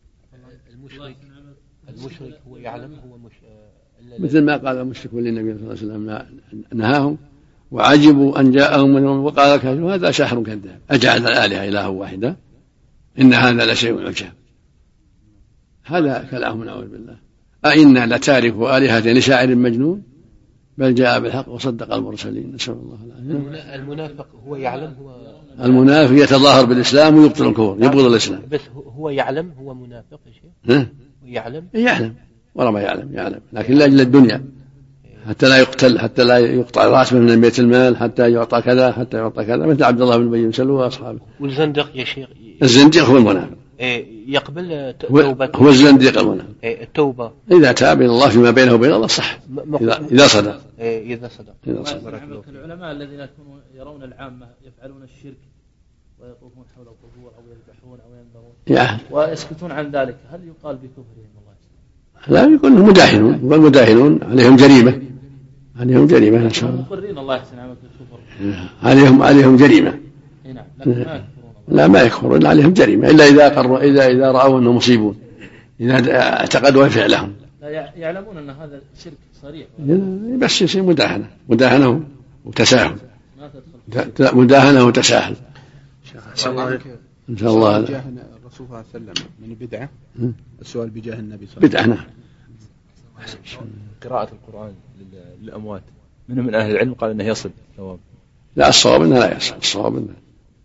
المشرك هو يعلم هو مثل ما قال المشركون للنبي صلى الله عليه وسلم نهاهم وعجبوا أن جاءهم منهم وقال الكافرون هذا ساحر كذاب أجعل الآلهة إله واحدة إن هذا لشيء عجاب. هذا كلام نعوذ بالله. أئنا لتاركوا آلهة لشاعر مجنون بل جاء بالحق وصدق المرسلين. نسأل الله العافية. المنافق هو يعلم المنافق يتظاهر بالإسلام ويبطل الكفر يبغض الإسلام. بس هو يعلم هو منافق يا شيخ. يعلم ولا ما يعلم لكن لأجل الدنيا حتى لا يقتل حتى لا يقطع رأسه من بيت المال حتى يعطى كذا مثل عبد الله بن أبي سلول وأصحابه. والزندق يا شيخ؟ الزندق هو المنافق يقبل توبة هو الزنديق المنافق التوبة إذا تاب إلى الله فيما بينه وبين الله صح إذا صدق. إذا صدق. العلماء الذين يرون العامة يفعلون الشرك ويطوفون حول القبور أو يذبحون أو ينذرون ويسكتون عن ذلك، هل يقال بكفرهم؟ لا، يقول انهم مداهنون، والمداهنون عليهم جريمة، عليهم جريمة نسأل الله. مقرين الله يحسن عملك الكفر. عليهم جريمة. نعم. لا ما يكفرون، عليهم جريمة إلا إذا رأوا أنهم مصيبون، إذا اعتقدوا فعلهم. لا يعلمون أن هذا شرك صريح. بس يصير مداهنة وتساهل. مداهنة وتساهل. إن شاء الله. الرسول صلى الله عليه وسلم من بدعة. السؤال بجاه النبي صلى الله عليه وسلم. بدعة. نعم. قراءة القرآن للأموات من أهل العلم قال أنه يصل ثواب. لا، الصواب أنه لا يصل. الصواب أنه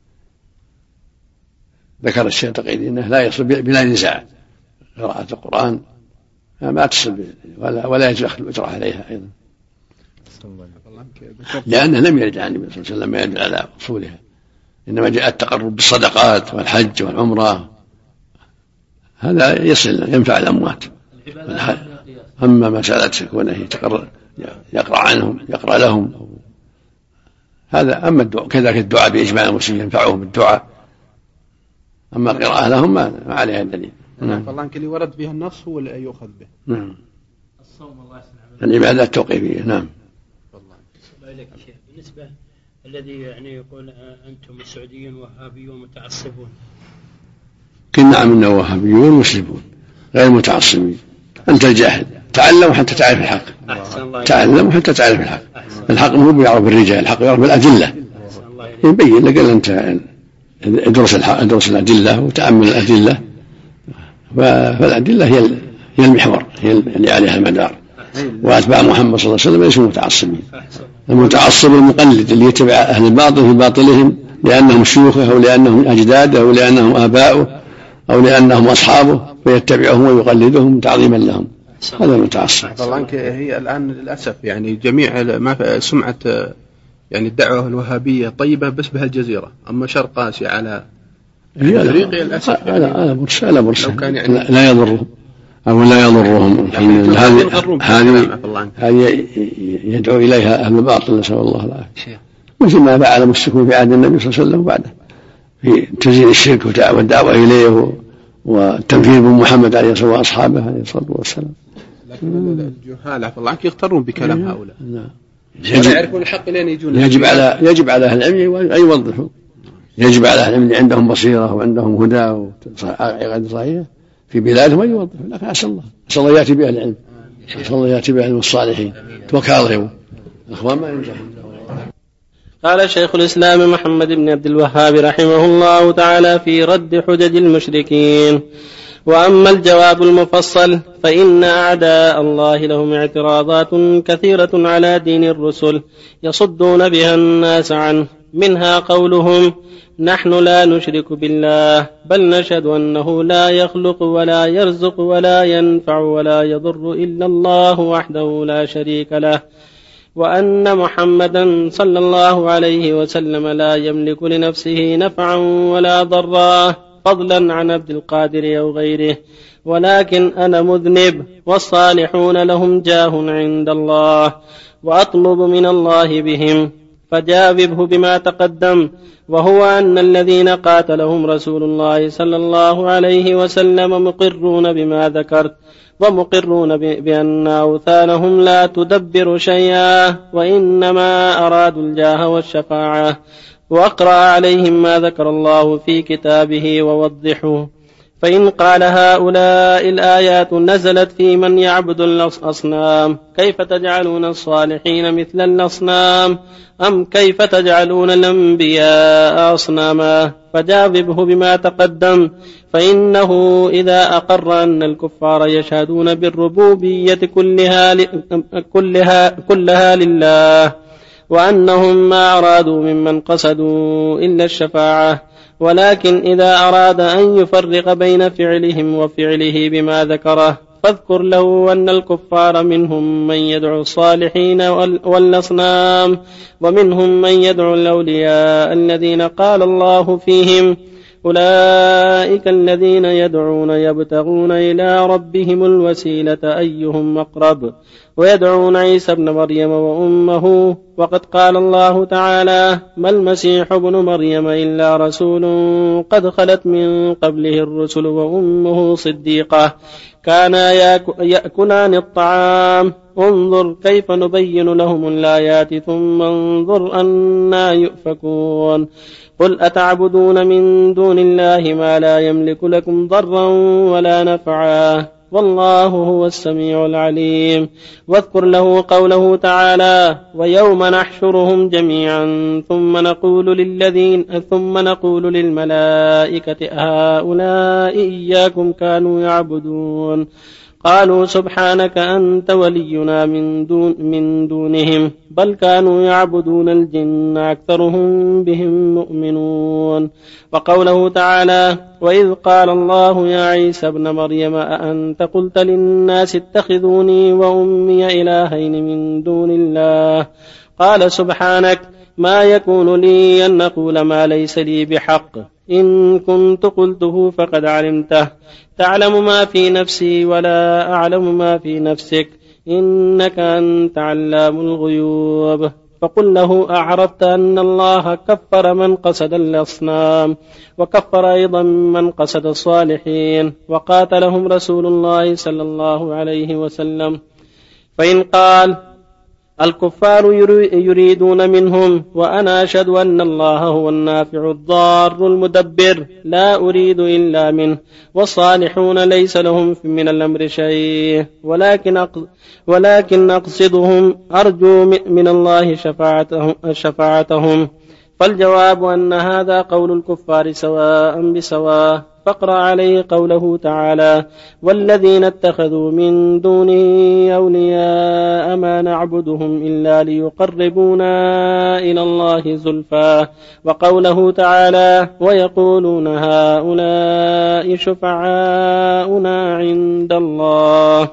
ذكر الشيخ تقييد أنه لا يصل بلا نزاع. قراءة القرآن ما تصل ولا يجوز أخذ الأجر عليها أيضا، لأنه لم يرد عن النبي صلى الله عليه وسلم ما يدل على أصولها، إنما جاء التقرب بالصدقات والحج والعمرة، هذا يصل ينفع الأموات. أما مسألة كونه يقرأ عنهم يقرأ لهم هذا، أما الدعاء كذلك الدعاء بإجماع المسلمين ينفعهم بالدعاء، أما قراءة لهم ما عليها دليل. فالله اللي ورد بها النص هو اللي يؤخذ به. نعم. العبادات التوقيفية. نعم. بالنسبة الذي يعني يقول أنتم السعوديون وهابيون متعصبون. نعم، إنه وهابيون مسلمون غير متعصبين. أنت الجاهل تعلم حتى تعرف الحق. تعلم حتى تعرف الحق. الحق مو بيعرف بالرجال، الحق يعرف بالأدلة. يبين لك أنت ادرس الأدلة وتأمل الأدلة، فالأدلة هي المحور، هي اللي عليها المدار. وأتباع محمد صلى الله عليه وسلم ليسوا متعصبين. المتعصب المقلد اللي يتبع أهل الباطل في باطلهم لأنهم شيوخه أو لأنهم أجداده أو لأنهم آباؤه أو لأنهم أصحابه، فيتبعهم ويقلدهم تعظيما لهم. هذا المتعصب. طبعا هي الآن للأسف يعني جميع ما سمعة يعني الدعوة الوهابية طيبة بس بهالجزيرة، أما شرق آسيا على أفريقيا للأسف على برسة يعني لا يضرهم أو لا يضرهم. هذه يدعو إليها أهل الباطل، نسأل الله العافية، مثل ما فعل المشركون في عهد النبي صلى الله عليه وسلم وبعده في تزيين الشرك والدعوة إليه والتنفيذ بمحمد عليه الصلاة والسلام وأصحابه عليه الصلاة والسلام. لكن الجهال عفوا الله عنك يغترون بكلام هؤلاء. يعرفون الحق لين يجون. يجب على أهل العلم أن يوضحوا، يجب على أهل العلم اللي عندهم بصيرة وعندهم هدى وعقيدة صحيحة في بلادهم أن يوضحوا. لكن أسأل الله يأتي بأهل العلم، أسأل الله يأتي بأهل الصالحين وكاظموا الأخوان ما ينجحون. قال شيخ الإسلام محمد بن عبد الوهاب رحمه الله تعالى في رد حجج المشركين: وأما الجواب المفصل فإن أعداء الله لهم اعتراضات كثيرة على دين الرسل يصدون بها الناس عنه، منها قولهم: نحن لا نشرك بالله بل نشهد أنه لا يخلق ولا يرزق ولا ينفع ولا يضر إلا الله وحده لا شريك له، وأن محمدا صلى الله عليه وسلم لا يملك لنفسه نفعا ولا ضرا فضلا عن عبد القادر أو غيره، ولكن أنا مذنب والصالحون لهم جاه عند الله وأطلب من الله بهم، فجاوبه بما تقدم، وهو أن الذين قاتلهم رسول الله صلى الله عليه وسلم مقرون بما ذكرت، ومقرون بأن أوثانهم لا تدبر شيئا وإنما أرادوا الجاه والشفاعة، وأقرأ عليهم ما ذكر الله في كتابه ووضحه. فإن قال هؤلاء الآيات نزلت في من يعبد الأصنام كيف تجعلون الصالحين مثل الأصنام أم كيف تجعلون الأنبياء أصناما؟ فجاوبه بما تقدم، فإنه إذا أقر أن الكفار يشهدون بالربوبية كلها لله، وأنهم ما أرادوا ممن قصدوا إلا الشفاعة، ولكن إذا أراد أن يفرق بين فعلهم وفعله بما ذكره فاذكر له أن الكفار منهم من يدعو الصالحين والأصنام، ومنهم من يدعو الأولياء الذين قال الله فيهم: أولئك الذين يدعون يبتغون إلى ربهم الوسيلة أيهم أقرب ويدعون عيسى ابن مريم وأمه. وقد قال الله تعالى: ما المسيح ابن مريم إلا رسول قد خلت من قبله الرسل وأمه صديقة كانا يأكلان الطعام انظر كيف نبين لهم الآيات ثم انظر أنا يؤفكون. قل أتعبدون من دون الله ما لا يملك لكم ضرا ولا نفعا والله هو السميع العليم. واذكر له قوله تعالى: ويوم نحشرهم جميعا ثم نقول للملائكة أهؤلاء إياكم كانوا يعبدون قالوا سبحانك أنت ولينا من دونهم بل كانوا يعبدون الجن أكثرهم بهم مؤمنون. وقوله تعالى: وإذ قال الله يا عيسى ابن مريم أأنت قلت للناس اتخذوني وأمي إلهين من دون الله قال سبحانك ما يكون لي أن أقول ما ليس لي بحق إن كنت قلته فقد علمته تعلم ما في نفسي ولا أعلم ما في نفسك إنك أنت علام الغيوب. فقل له أعرفت أن الله كفر من قصد الأصنام وكفر أيضا من قصد الصالحين وقاتلهم رسول الله صلى الله عليه وسلم. فإن قال الكفار يريدون منهم وأنا أشهد أن الله هو النافع الضار المدبر لا أريد إلا منه والصالحون ليس لهم من الأمر شيء ولكن أقصدهم أرجو من الله شفاعتهم. فالجواب أن هذا قول الكفار سواء بسواء. فاقرأ عليه قوله تعالى: والذين اتخذوا من دونه أولياء ما نعبدهم إلا ليقربونا إلى الله زلفى. وقوله تعالى: ويقولون هؤلاء شفعاؤنا عند الله.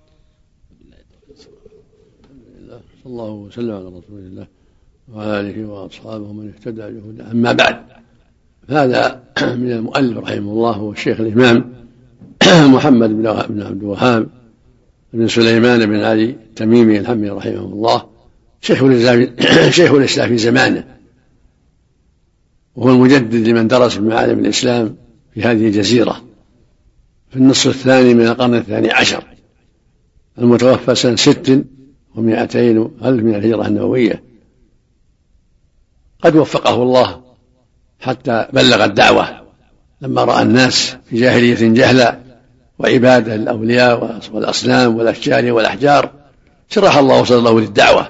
صلى الله وسلم على رسول الله وعلى آله وأصحابه من اهتدى بهداه. أما بعد، هذا من المؤلف رحمه الله والشيخ الإمام محمد بن عبد الوهاب بن سليمان بن علي التميمي الحمدي رحمه الله، شيخ الإسلام في زمانه، وهو المجدد لمن درس بمعالم الإسلام في هذه الجزيرة في النصف الثاني من القرن الثاني عشر، المتوفى سنة 600 من الهجرة النبوية. قد وفقه الله حتى بلغ الدعوة لما رأى الناس في جاهلية جهلا وعبادة الأولياء والأصنام والأشجار والأحجار، شرح الله صدره للدعوة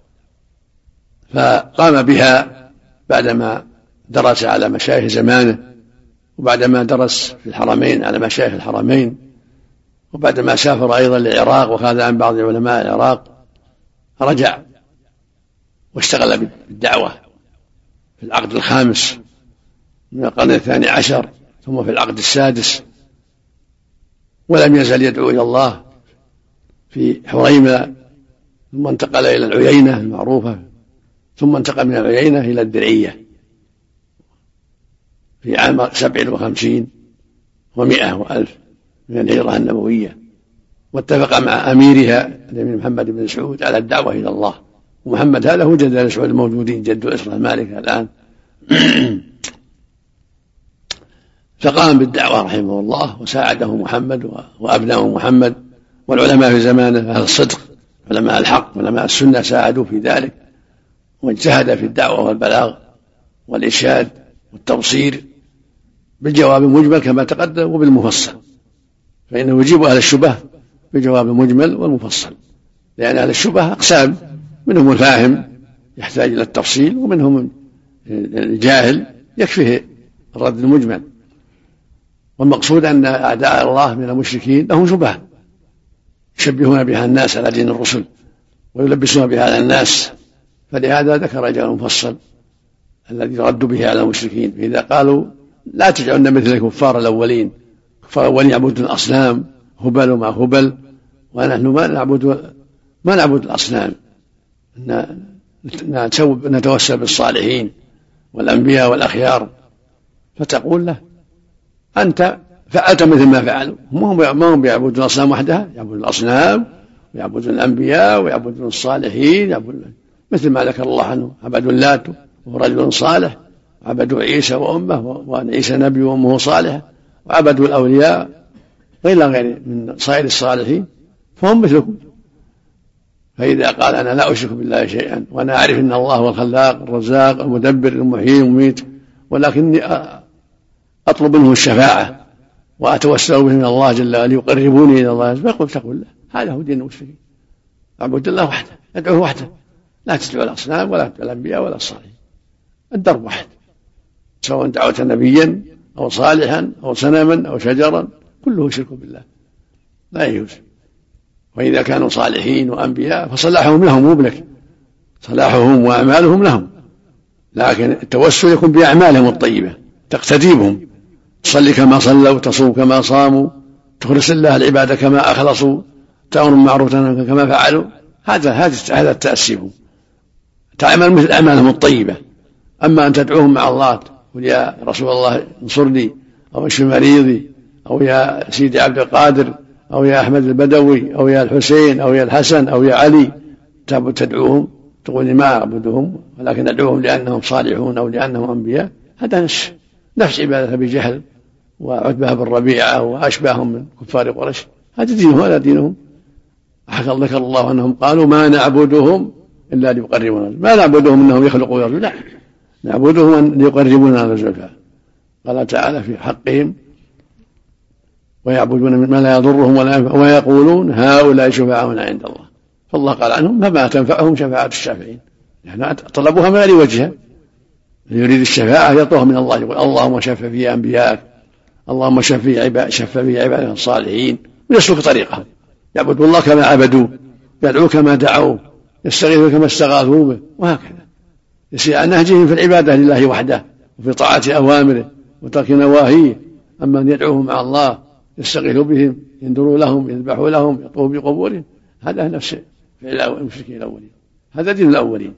فقام بها بعدما درس على مشايخ زمانه، وبعدما درس في الحرمين على مشايخ الحرمين، وبعدما سافر أيضا للعراق وخاذ عن بعض علماء العراق، رجع واشتغل بالدعوة في العقد الخامس من القرن الثاني عشر ثم في العقد السادس، ولم يزل يدعو إلى الله في حريمة، ثم انتقل إلى العيينة المعروفة، ثم انتقل من العيينة إلى الدرعية في عام 57 و100 وألف من الهجرة النبوية، واتفق مع أميرها الأمير محمد بن سعود على الدعوة إلى الله. ومحمد هذا هو جد آل سعود الموجودين، جد إسرة المالك الآن. فقام بالدعوة رحمه الله وساعده محمد وأبناء محمد والعلماء في زمانه، أهل الصدق علماء الحق علماء السنة ساعدوا في ذلك، واجتهد في الدعوة والبلاغ والإرشاد والتبصير بالجواب المجمل كما تقدم وبالمفصل، فإنه يجيب أهل الشبه بالجواب المجمل والمفصل، لأن أهل الشبه أقسام، منهم الفاهم يحتاج إلى التفصيل، ومنهم الجاهل يكفيه الرد المجمل. والمقصود أن أعداء الله من المشركين لهم شبهة يشبهون بها الناس على دين الرسل ويلبسون بها على الناس، فلهذا ذكر الجواب المفصل الذي رد به على المشركين. فإذا قالوا لا تجعلنا مثل الكفار الأولين، كفار الأولين يعبدون الأصنام هبل وما هبل، ونحن ما نعبد الأصنام، نتوسل بالصالحين والأنبياء والأخيار. فتقول له أنت فعلت مثل ما فعلوا. ما هم يعبدون الأصنام وحدها، يعبدون الأصنام ويعبدون الأنبياء ويعبدون الصالحين، يعبدون مثل ما ذكر الله عنه، عبدوا اللات وهو رجل صالح، عبدوا عيسى وأمه وأن عيسى نبي وأمه صالحة، وعبدوا الأولياء غير من صائر الصالحين، فهم مثلكم. فإذا قال أنا لا أشرك بالله شيئا وأنا أعرف أن الله هو الخلاق الرزاق المدبر المحيي المميت، ولكني أطلب منه الشفاعة وأتوسل به من الله جل وعلا ليقربوني إلى الله، فقل تقول له هذا هو دين المشركين، اعبد الله وحده، ادعوه وحده، لا تدعو الأصنام ولا تدعو الأنبياء ولا الصالحين، الدرب واحد، سواء دعوت نبيا أو صالحا أو صنما أو شجرا كله شرك بالله لا يجوز. وإذا كانوا صالحين وأنبياء فصلاحهم لهم مو بلك، صلاحهم وأعمالهم لهم، لكن التوسل يكون بأعمالهم الطيبة تقتدي بهم، تصلي كما صلوا وتصوم كما صاموا، تخلص الله العبادة كما أخلصوا، تأمر بالمعروف وتنهى كما فعلوا، هذا التأسي بهم، تعمل مثل أعمالهم الطيبة. أما أن تدعوهم مع الله تقول يا رسول الله انصرني أو اشف مريضي أو يا سيدي عبد القادر أو يا أحمد البدوي أو يا الحسين أو يا الحسن أو يا علي، تدعوهم تقول ما أعبدهم ولكن أدعوهم لأنهم صالحون أو لأنهم أنبياء، هذا نفس عبادة بجهل وعتبة بن ربيعة وأشباههم من كفار قريش، هذا دينهم ولا دينهم. ذكر الله أنهم قالوا ما نعبدهم إلا ليقربونا، ما نعبدهم أنهم يخلقوا ويرزقون، لا، نعبدهم أن ليقربونا إلى الزلفى. قال تعالى في حقهم ويعبدون ما لا يضرهم ولا ينفعهم ويقولون هؤلاء شفعاؤنا عند الله، فالله قال عنهم فما تنفعهم شفاعة الشافعين، يعني طلبوها من غير وجهها، يريد الشفاعة يطلبها من الله، يقول اللهم شف في أنبيائك، اللهم شف في عبادك الصالحين، ويسلك طريقهم، يعبدوا الله كما عبدوه، يدعوه كما دعوه، يستغيثوا كما استغاثوا به، وهكذا يسير عن نهجهم في العبادة لله وحده وفي طاعة أوامره وترك نواهيه. أما أن يدعوهم مع الله يستغيثوا بهم، ينذروا لهم، يذبحوا لهم، يطوفوا بقبورهم، هذا نفس فعل المشركين الأولين، هذا دين الأولين.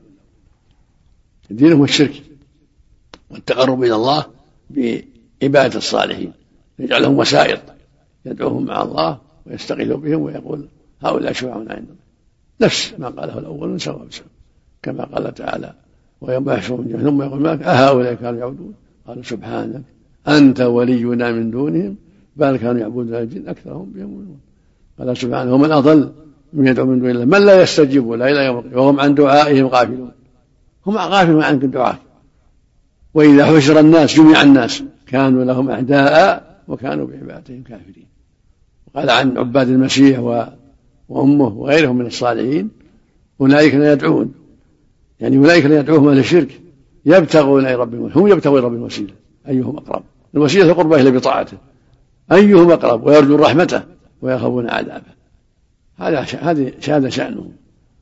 الدين هو الشرك والتقرب إلى الله بعبادة الصالحين، يجعلهم وسائط، يدعوهم مع الله ويستغيث بهم ويقول هؤلاء شفعاؤنا عند الله، نفس ما قاله الأولون سواء بسواء، كما قال تعالى ويوم يحشرهم جميعا ثم يقول مالك أهؤلاء كانوا يعبدون، قالوا سبحانك أنت ولينا من دونهم بل كانوا يعبدون الجن أكثرهم بهم مؤمنون. قال سبحانه ومن أضل من يدعو من دون الله من لا يستجيب له إلى يوم القيامة وهم عن دعائهم غافلون، هم غافلون عن الدعاء. وإذا حشر الناس جميع الناس كانوا لهم أعداء وكانوا بعبادتهم كافرين. وقال عن عباد المسيح وأمه وغيرهم من الصالحين أولئك لا يدعون، يعني أولئك لا يدعوهم أهل الشرك يبتغون إلى ربهم، هم يبتغون إلى ربهم الوسيلة أيهم أقرب، الوسيلة قربة إلى بطاعته، أيهم أقرب ويرجون رحمته ويخافون عذابه، هذا شأنهم،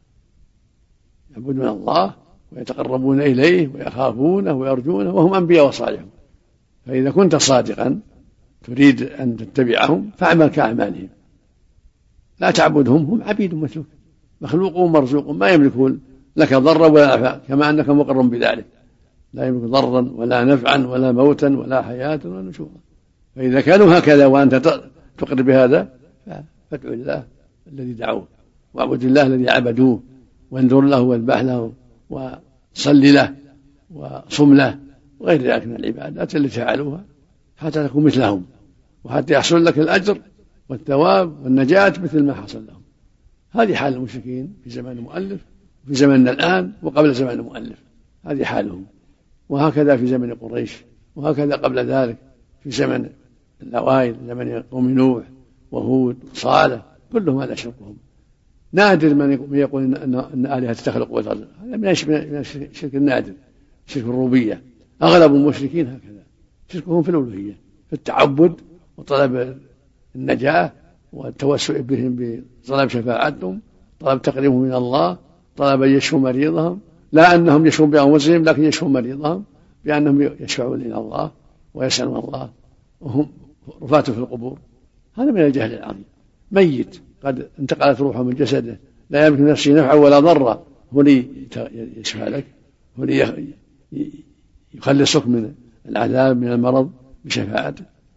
يعبدون الله ويتقربون إليه ويخافونه ويرجونه وهم أنبياء وصالحون. فإذا كنت صادقا تريد أن تتبعهم فاعمل كأعمالهم، لا تعبدهم، هم عبيد مثلك، مخلوقون مرزوق، ما يملكون لك ضرا ولا نفعا كما أنك مقر بذلك، لا يملك ضرا ولا نفعا ولا موتا ولا حياة ولا نشورا. فإذا كانوا هكذا وأنت تقر بهذا فادعو الله الذي دعوه واعبد الله الذي عبدوه وانذر له واذبح له وصل له وصم له وغير ذلك من العبادات التي فعلوها حتى تكون مثلهم وحتى يحصل لك الأجر والثواب والنجاة مثل ما حصل لهم. هذه حال المشركين في زمان المؤلف في زمننا الآن وقبل زمان المؤلف، هذه حالهم. وهكذا في زمن قريش، وهكذا قبل ذلك في زمن الأوائل، زمن قوم نوح وهود وصالح، كلهم هذا شركهم. نادر من يقول أن آلهة تخلق وترزق، هذا من الشرك النادر، شرك الربوبية. أغلب المشركين هكذا، شركهم في الألوهية، في التعبد وطلب النجاة والتوسل بهم بطلب شفاعتهم، طلب تقريبهم من الله، طلب أن يشفوا مريضهم، لا أنهم يشفون بأنفسهم لكن يشفون مريضهم بأنهم يشفعون إلى الله ويسألون الله وهم رفاة في القبور. هذا من الجهل العظيم، ميت قد انتقلت روحه من جسده، لا يملك نفسه نفعا ولا ضرا، هو لي يشفع لك، هو لي يخلصك من العذاب من المرض بشفاعته.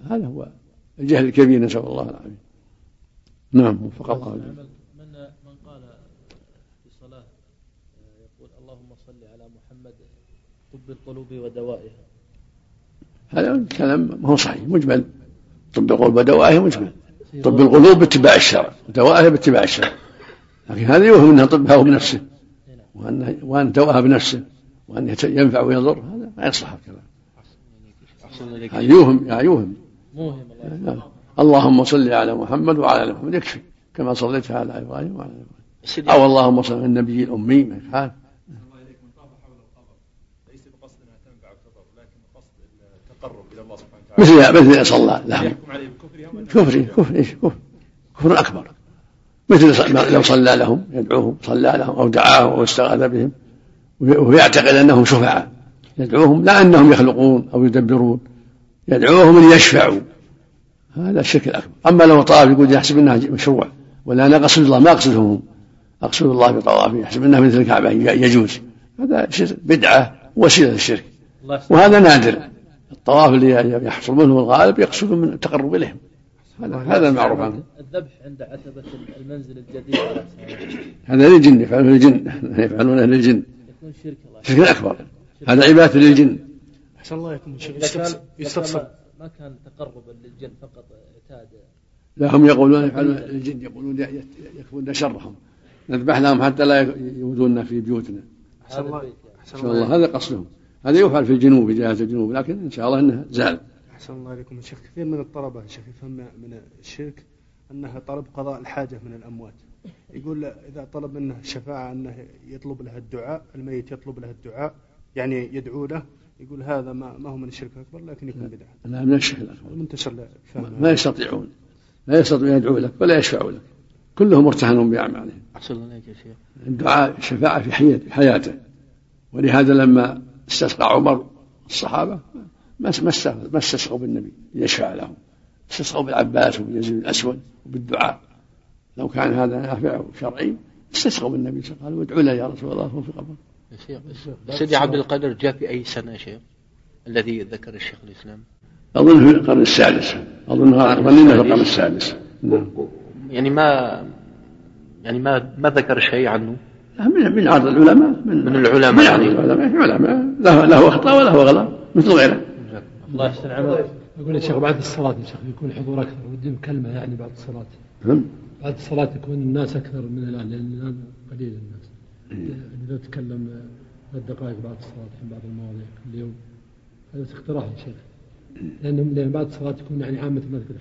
هذا هو الجهل الكبير، نسأل الله العافية. نعم وفق الله. من قال في صلاة يقول اللهم صل على محمد طب القلوب ودوائها، هذا كلام ما هو صحيح، مجمل. طب القلوب ودوائها مجمل. طب القلوب باتباع الشرع ودوائها باتباع الشرع، لكن هذا يوهم انها طبها بنفسه وان دواها بنفسه وان ينفع ويضر، هذا ما يصلح الكلام. يوهم اللهم صل على محمد وعلى ال محمد يكفي، كما صليت على ابراهيم وعلى ابراهيم، او اللهم صل على النبي الامي ما يفعل. ليس بقصد انها تنفع وتضر، لكن بقصد التقرب الى الله سبحانه وتعالى، مثل صلى لهم كفر اكبر، مثل لو صلى لهم يدعوهم، صلى لهم او دعاهم او استغاث بهم ويعتقد انهم شفعاء، يدعوهم لا انهم يخلقون او يدبرون، يدعوهم ان يشفعوا، هذا الشرك الأكبر. أما لو طاف يقول يحسب أنها مشروع، ولا أنا أقصد الله، ما أقصدهم، أقصد الله بطوافه، يحسب أنها مثل الكعبة يجوز، هذا بدعة وسيلة للشرك، وهذا نادر. الطواف اللي يحصل منه الغالب يقصد من التقرب إليهم، هذا المعروف عنه. الذبح عند عتبة المنزل الجديد هذا للجن، يفعلونه للجن، يكون شرك أكبر، هذا عبادة للجن. أحسن الله يكون يستفسر ما كان تقربا للجن فقط اعتاد. لا، هم يقولون يفعلون الجن، يقولون يكفون شرهم، نذبح لهم حتى لا يؤذونا في بيوتنا. أحسن الله هذا قصدهم، هذا يفعل في الجنوب، في جهة الجنوب، لكن إن شاء الله إنه زال. أحسن الله عليكم. الشيخ كثير من الطلبة الشيخ يفهم من الشرك أنها طلب قضاء الحاجة من الأموات، يقول إذا طلب منه الشفاعة أنه يطلب له الدعاء، الميت يطلب له الدعاء يعني يدعو له، يقول هذا ما هو من الشرك الأكبر لكن يكون بدعة. لا، من الشرك الأكبر منتشر. ما يستطيعون يدعو لك ولا يشفعوا لك، كلهم مرتهنون بأعمالهم. أحسن الله عليك يا شيخ. الدعاء الشفاعة في حياته، ولهذا لما استسقى عمر الصحابة ما استسقوا بالنبي يشفع لهم، استسقوا بالعباس وبيزيد الأسود وبالدعاء. لو كان هذا نافع شرعي استسقوا بالنبي، قالوا ادعوا له يا رسول الله هو في قبره. سيدي عبد القادر جاء في أي سنة يا شيخ الذي ذكر الشيخ الإسلام؟ أظن في القرن السادس، ظننا في القرن السادس. يعني ما ذكر شيء عنه من عرض العلماء، من العلماء يعني العلماء له أخطاء وله غلط مثل غيره. الله يحسن عمله. أقول يا شيخ بعد الصلاة يا شيخ يكون حضور أكثر، ودي كلمة يعني بعد الصلاة. بعد الصلاة يكون الناس أكثر من الآن، لأن الآن قليل الناس. إذا تكلم 3 دقائق بعد الصلاة عن بعض المواضيع كل يوم، هذا اقتراح يا شيخ، لأن بعد الصلاة يكون يعني عامة الناس قد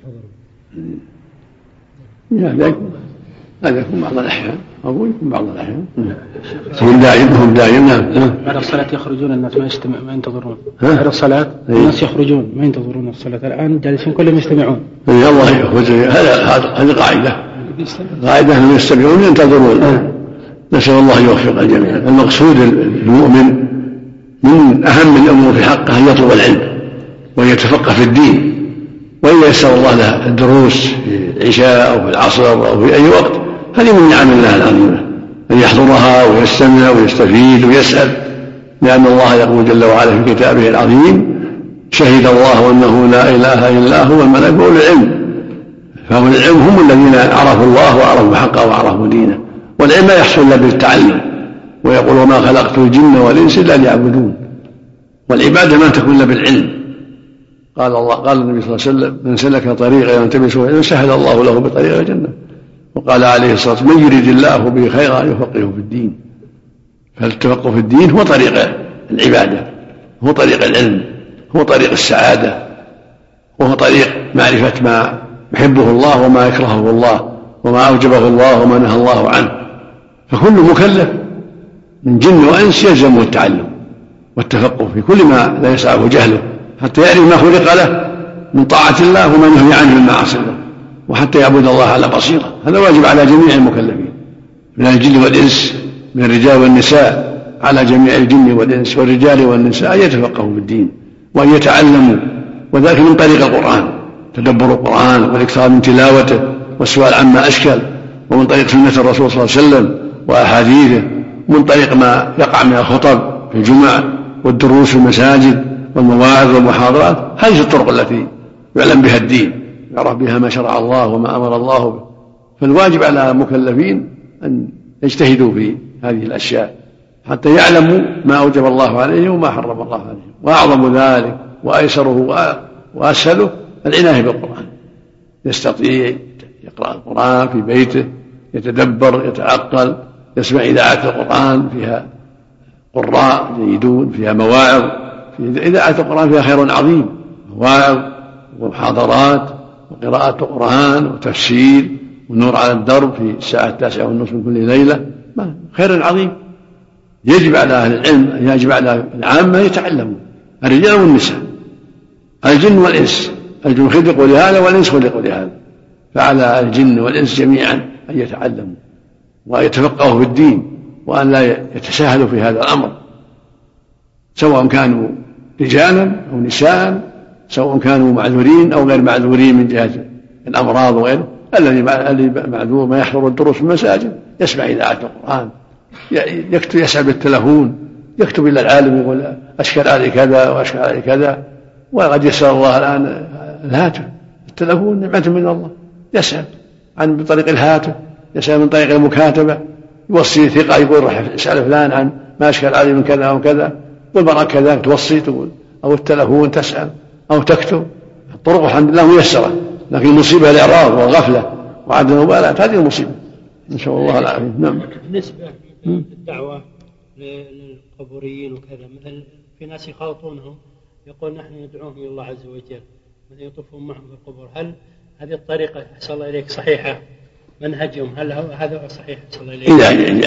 حضروا. هذا يكون بعض الأحيان، أقول يكون بعض الأحيان. هم دائم. بعد الصلاة يخرجون الناس ما ينتظرون. بعد الصلاة الناس يخرجون ما ينتظرون الصلاة، الآن جالسين كلهم يستمعون. الله يخرج، هذه قاعدة أنهم يستمعون ينتظرون. نسأل الله يوفق الجميع. المقصود المؤمن من أهم الأمور في حقه أن يطلب العلم ويتفقه في الدين، وإن يسر الله له الدروس في العشاء أو في العصر أو في أي وقت، هذه من نعم الله العظيمة، أن يحضرها ويستمع ويستفيد ويسأل، لأن الله يقول جل وعلا في كتابه العظيم: شهد الله أنه لا إله إلا هو والملائكة وأولو العلم. فأولو العلم هم الذين عرفوا الله وعرفوا حقه وعرفوا دينه، والعلم لا يحصل الا بالتعلم، ويقول: وما خلقت الجن والانس الا ليعبدون. والعباده ما تكون الا بالعلم. قال النبي صلى الله عليه وسلم: من سلك طريقا يلتمسه علما سهل الله له بطريق الجنه. وقال عليه الصلاه والسلام: من يريد الله به خيرا يفقهه في الدين. فالتفقه في الدين هو طريق العباده، هو طريق العلم، هو طريق السعاده، وهو طريق معرفه ما يحبه الله وما يكرهه الله، وما أوجبه الله وما نهى الله عنه. فكل مكلف من جن وإنس يلزمه التعلم والتفقه في كل ما لا يسعه جهله، حتى يعرف ما خلق له من طاعة الله وما نهي عنه من معاصي الله، وحتى يعبد الله على بصيرة. هذا واجب على جميع المكلفين من الجن والإنس، من الرجال والنساء، على جميع الجن والإنس والرجال والنساء أن يتفقهوا في الدين وأن يتعلموا، وذلك من طريق القرآن، تدبر القرآن والإكثار من تلاوته والسؤال عما أشكل، ومن طريق سنة الرسول صلى الله عليه وسلم وأحاديثه، ومن طريق ما يقع من الخطب في الجمعة والدروس في المساجد والمواعظ والمحاضرات. هذه الطرق التي يعلم بها الدين، يعرف بها ما شرع الله وما أمر الله به. فالواجب على المكلفين أن يجتهدوا في هذه الأشياء حتى يعلموا ما أوجب الله عليه وما حرم الله عليه. وأعظم ذلك وأيسره وأسهله العناية بالقرآن، يستطيع يقرأ القرآن في بيته، يتدبر، يتعقل، يسمع إذاعة القرآن فيها قراء جيدون، فيها مواعظ. في إذاعة القرآن فيها خير عظيم، مواعظ ومحاضرات وقراءة القرآن وتفسير والنور على الدرب في الساعة 9:30 من كل ليلة، خير عظيم. يجب على أهل العلم، يجب على العامة يتعلموا، الرجال والنساء، الجن والإنس. الجن خلقوا لهذا والإنس خلقوا لهذا، فعلى الجن والإنس جميعا أن يتعلموا ويتفقهوا في الدين، وأن لا يتساهلوا في هذا الأمر، سواء كانوا رجالا أو نساء، سواء كانوا معذورين أو غير معذورين من جهة الأمراض وغيره. الذي معذور ما يحضر الدروس في المساجد يسمع إذاعة القرآن، يكتب، يسأل بالتلفون، يكتب إلى العالم يقول أشكل علي كذا وأشكل علي كذا. وقد يسأل الله الآن الهاتف، التلفون نعمة من الله، يسأل عن بطريق الهاتف، يسأل من طريق المكاتبة، يوصي ثقة يقول راح اسأل فلان عن ما أشكل علي من كذا أو كذا، والمرأة كذلك توصي تقول، أو التلفون تسأل أو تكتب. الطرق الحمد لله ميسرة، لكن المصيبة الإعراض والغفلة وعدم المبالاة، هذه المصيبة، نسأل الله العافية. نعم. بالنسبة للدعوة للقبوريين وكذا، مثل في ناس يخالطونهم يقول نحن ندعوهم إلى الله عز وجل، مثل يطوفون معهم في القبور. هل هذه الطريقة أحسن الله إليك صحيحة منهجهم؟ هل هذا صحيح أحسن الله إليك؟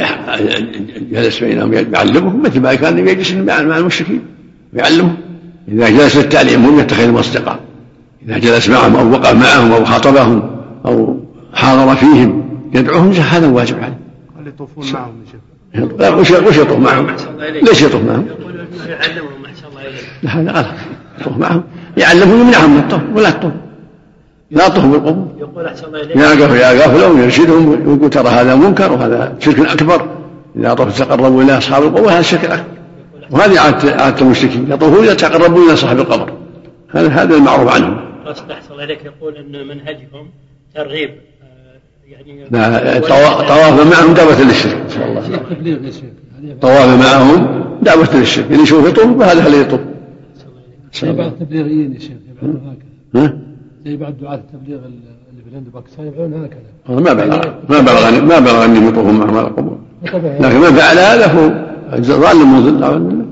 إذا جلس بينهم يعلمهم مثل ما كان يجلس مع المشركين يعلمهم. إذا جلس للتعليم هم يتخذهم أصدقاء، إذا جلس معهم أو وقف معهم أو خاطبهم أو حاضر فيهم يدعوهم، هذا واجب عليه. قال يطوفون معهم لا، وش يطوف معهم؟ ليش يطوف معهم؟ يعلمهم أحسن الله إليك. لا، هذا غلط. يطوف معهم يعلمهم، يمنعهم من الطوف ولا تطوف، لا تطوف بالقبور. يقول أحسن الله إليك يا غفلهم يرشدهم ويقول ترى هذا منكر وهذا شرك أكبر، إذا طوف تقربوا إلى أصحاب القبور هذا شرك أكبر، وهذه عادة المشركين، يطوفون يتقربون إلى صاحب القبر، هذا المعروف عنهم. قصد أحسن الله إليك يقول أن منهجهم ترغيب، يعني طواف معهم دعوة للشرك. إن شاء الله طواف معهم دعوة للشرك، اللي يشوف يطوف وهذا اللي يطوف. زي بعض التبليغيين يا شيخ يفعلون هكذا، زي بعض دعاة التبليغ اللي في الهند وباكستان يفعلون هكذا. ما بلغ أنهم يطوفون معهم على القبور، لكن من فعل هذا فهو ظالم مضل. من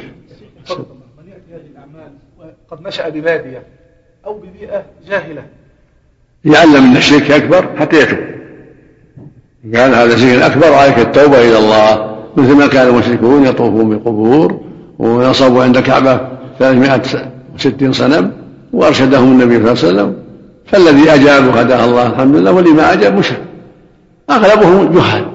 يأتي هذه الأعمال وقد نشأ ببادية أو ببيئة جاهلة يعلم أن الشرك أكبر حتى يتوب، قال هذا شرك أكبر عليك التوبة إلى الله، مثل ما كان المشركون يطوفون بالقبور ونصبوا عند الكعبة 360 صنم وأرشدهم النبي صلى الله عليه وسلم، فالذي أجاب هداه الله الحمد لله، واللي ما أجاب مشرك. أغلبهم جهال،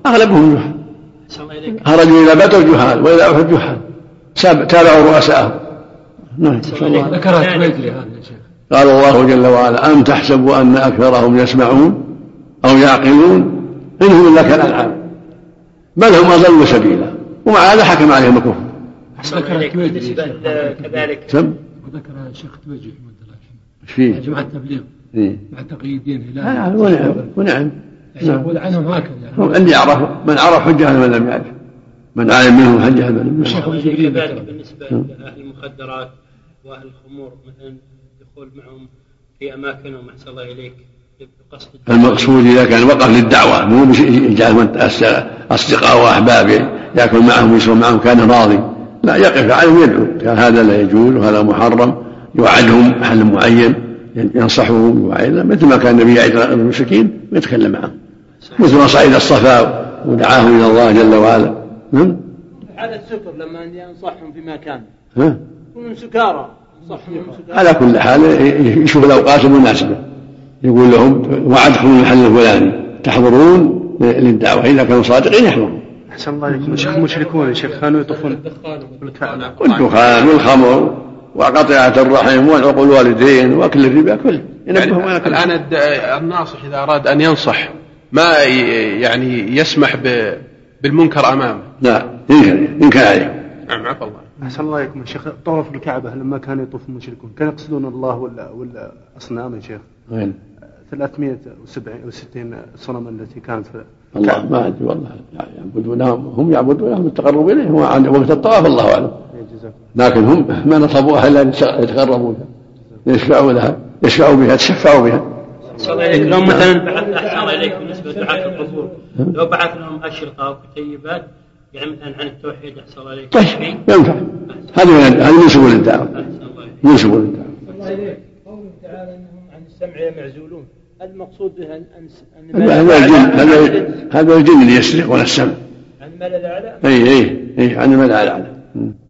خرجوا إلى بدر جهال وإلى أحد جهال، تابعوا رؤساءهم. ذكرها التويجري هذا يا شيخ. قال الله جل وعلا أم تحسب أن أكثرهم يسمعون أو يعقلون إنهم إلا كالأنعام بل هم أضل سبيلا، ومع هذا حكم عليهم الكفر. بالنسبة كذلك وذكر الشيخ تويجري في جماعة التبليغ مع تقييدين ونعم يقول عنهم هكذا، هم اللي يعرفوا، من عرف حجة من لم يعرف، من عالم منهم حجة من لم يعرف. كذلك بالنسبة لأهل المخدرات وأهل الخمور مثلا يدخل معهم في أماكنهم أحسن الله إليك بقصد المقصود إذا كان وقف للدعوة، مو يجعلهم أصدقاء وأحباب يأكل معهم ويشرب معهم كان راضي، لا، يقف عليهم يدعو قال هذا لا يجوز وهذا محرم، يوعدهم محل معين ينصحهم ويوعدهم، مثل ما كان النبي يعد المشركين ويتكلم معهم، مثل ما صعد الصفا ودعاهم إلى الله جل وعلا. على السكر لما ينصحهم في مكان يكونون سكارى، على كل حال يشوف الأوقات المناسبة، يقول لهم وعدكم المحل الفلاني تحضرون للدعوة، إذا كانوا صادقين يحضرون. أحسن الله عليكم. المشركون يا شيخ كانوا يطوفون والدخان والخمر وقطيعة الرحم والعقول الوالدين وأكل الربا كله. الآن الناصح إذا أراد أن ينصح ما يعني يسمح بالمنكر أمامه؟ لا، ينكر عليه. نعم، عفى الله. أحسن الله عليكم يا شيخ. طواف الكعبة لما كانوا يطوف المشركون كانوا يقصدون الله ولا أصنام يا شيخ؟ وين؟ 360 صنما التي كانت في الله ما أدري والله، يعبدونهم هم يعبدونهم التقرب إليهم وقت الطواف الله أعلم، لكن هم ما نصبوها إلا يتقربوا يشفعوا لها، يشفعوا بها، يتشفعوا بها. لو مثلا بعث أحسن إليك بالنسبة لدعاة القبور، لو بعث لهم أشرطة أو كتيبات يعني مثلا عن التوحيد أحسن عليك. طيب ينفع، هذا منسوب للدعوة، منسوب للدعوة. قوله تعالى أنهم عن السمع معزولون، المقصود به هذا الجن اللي يسرقون السمع عن الملأ الأعلى. أي عن الملأ الأعلى.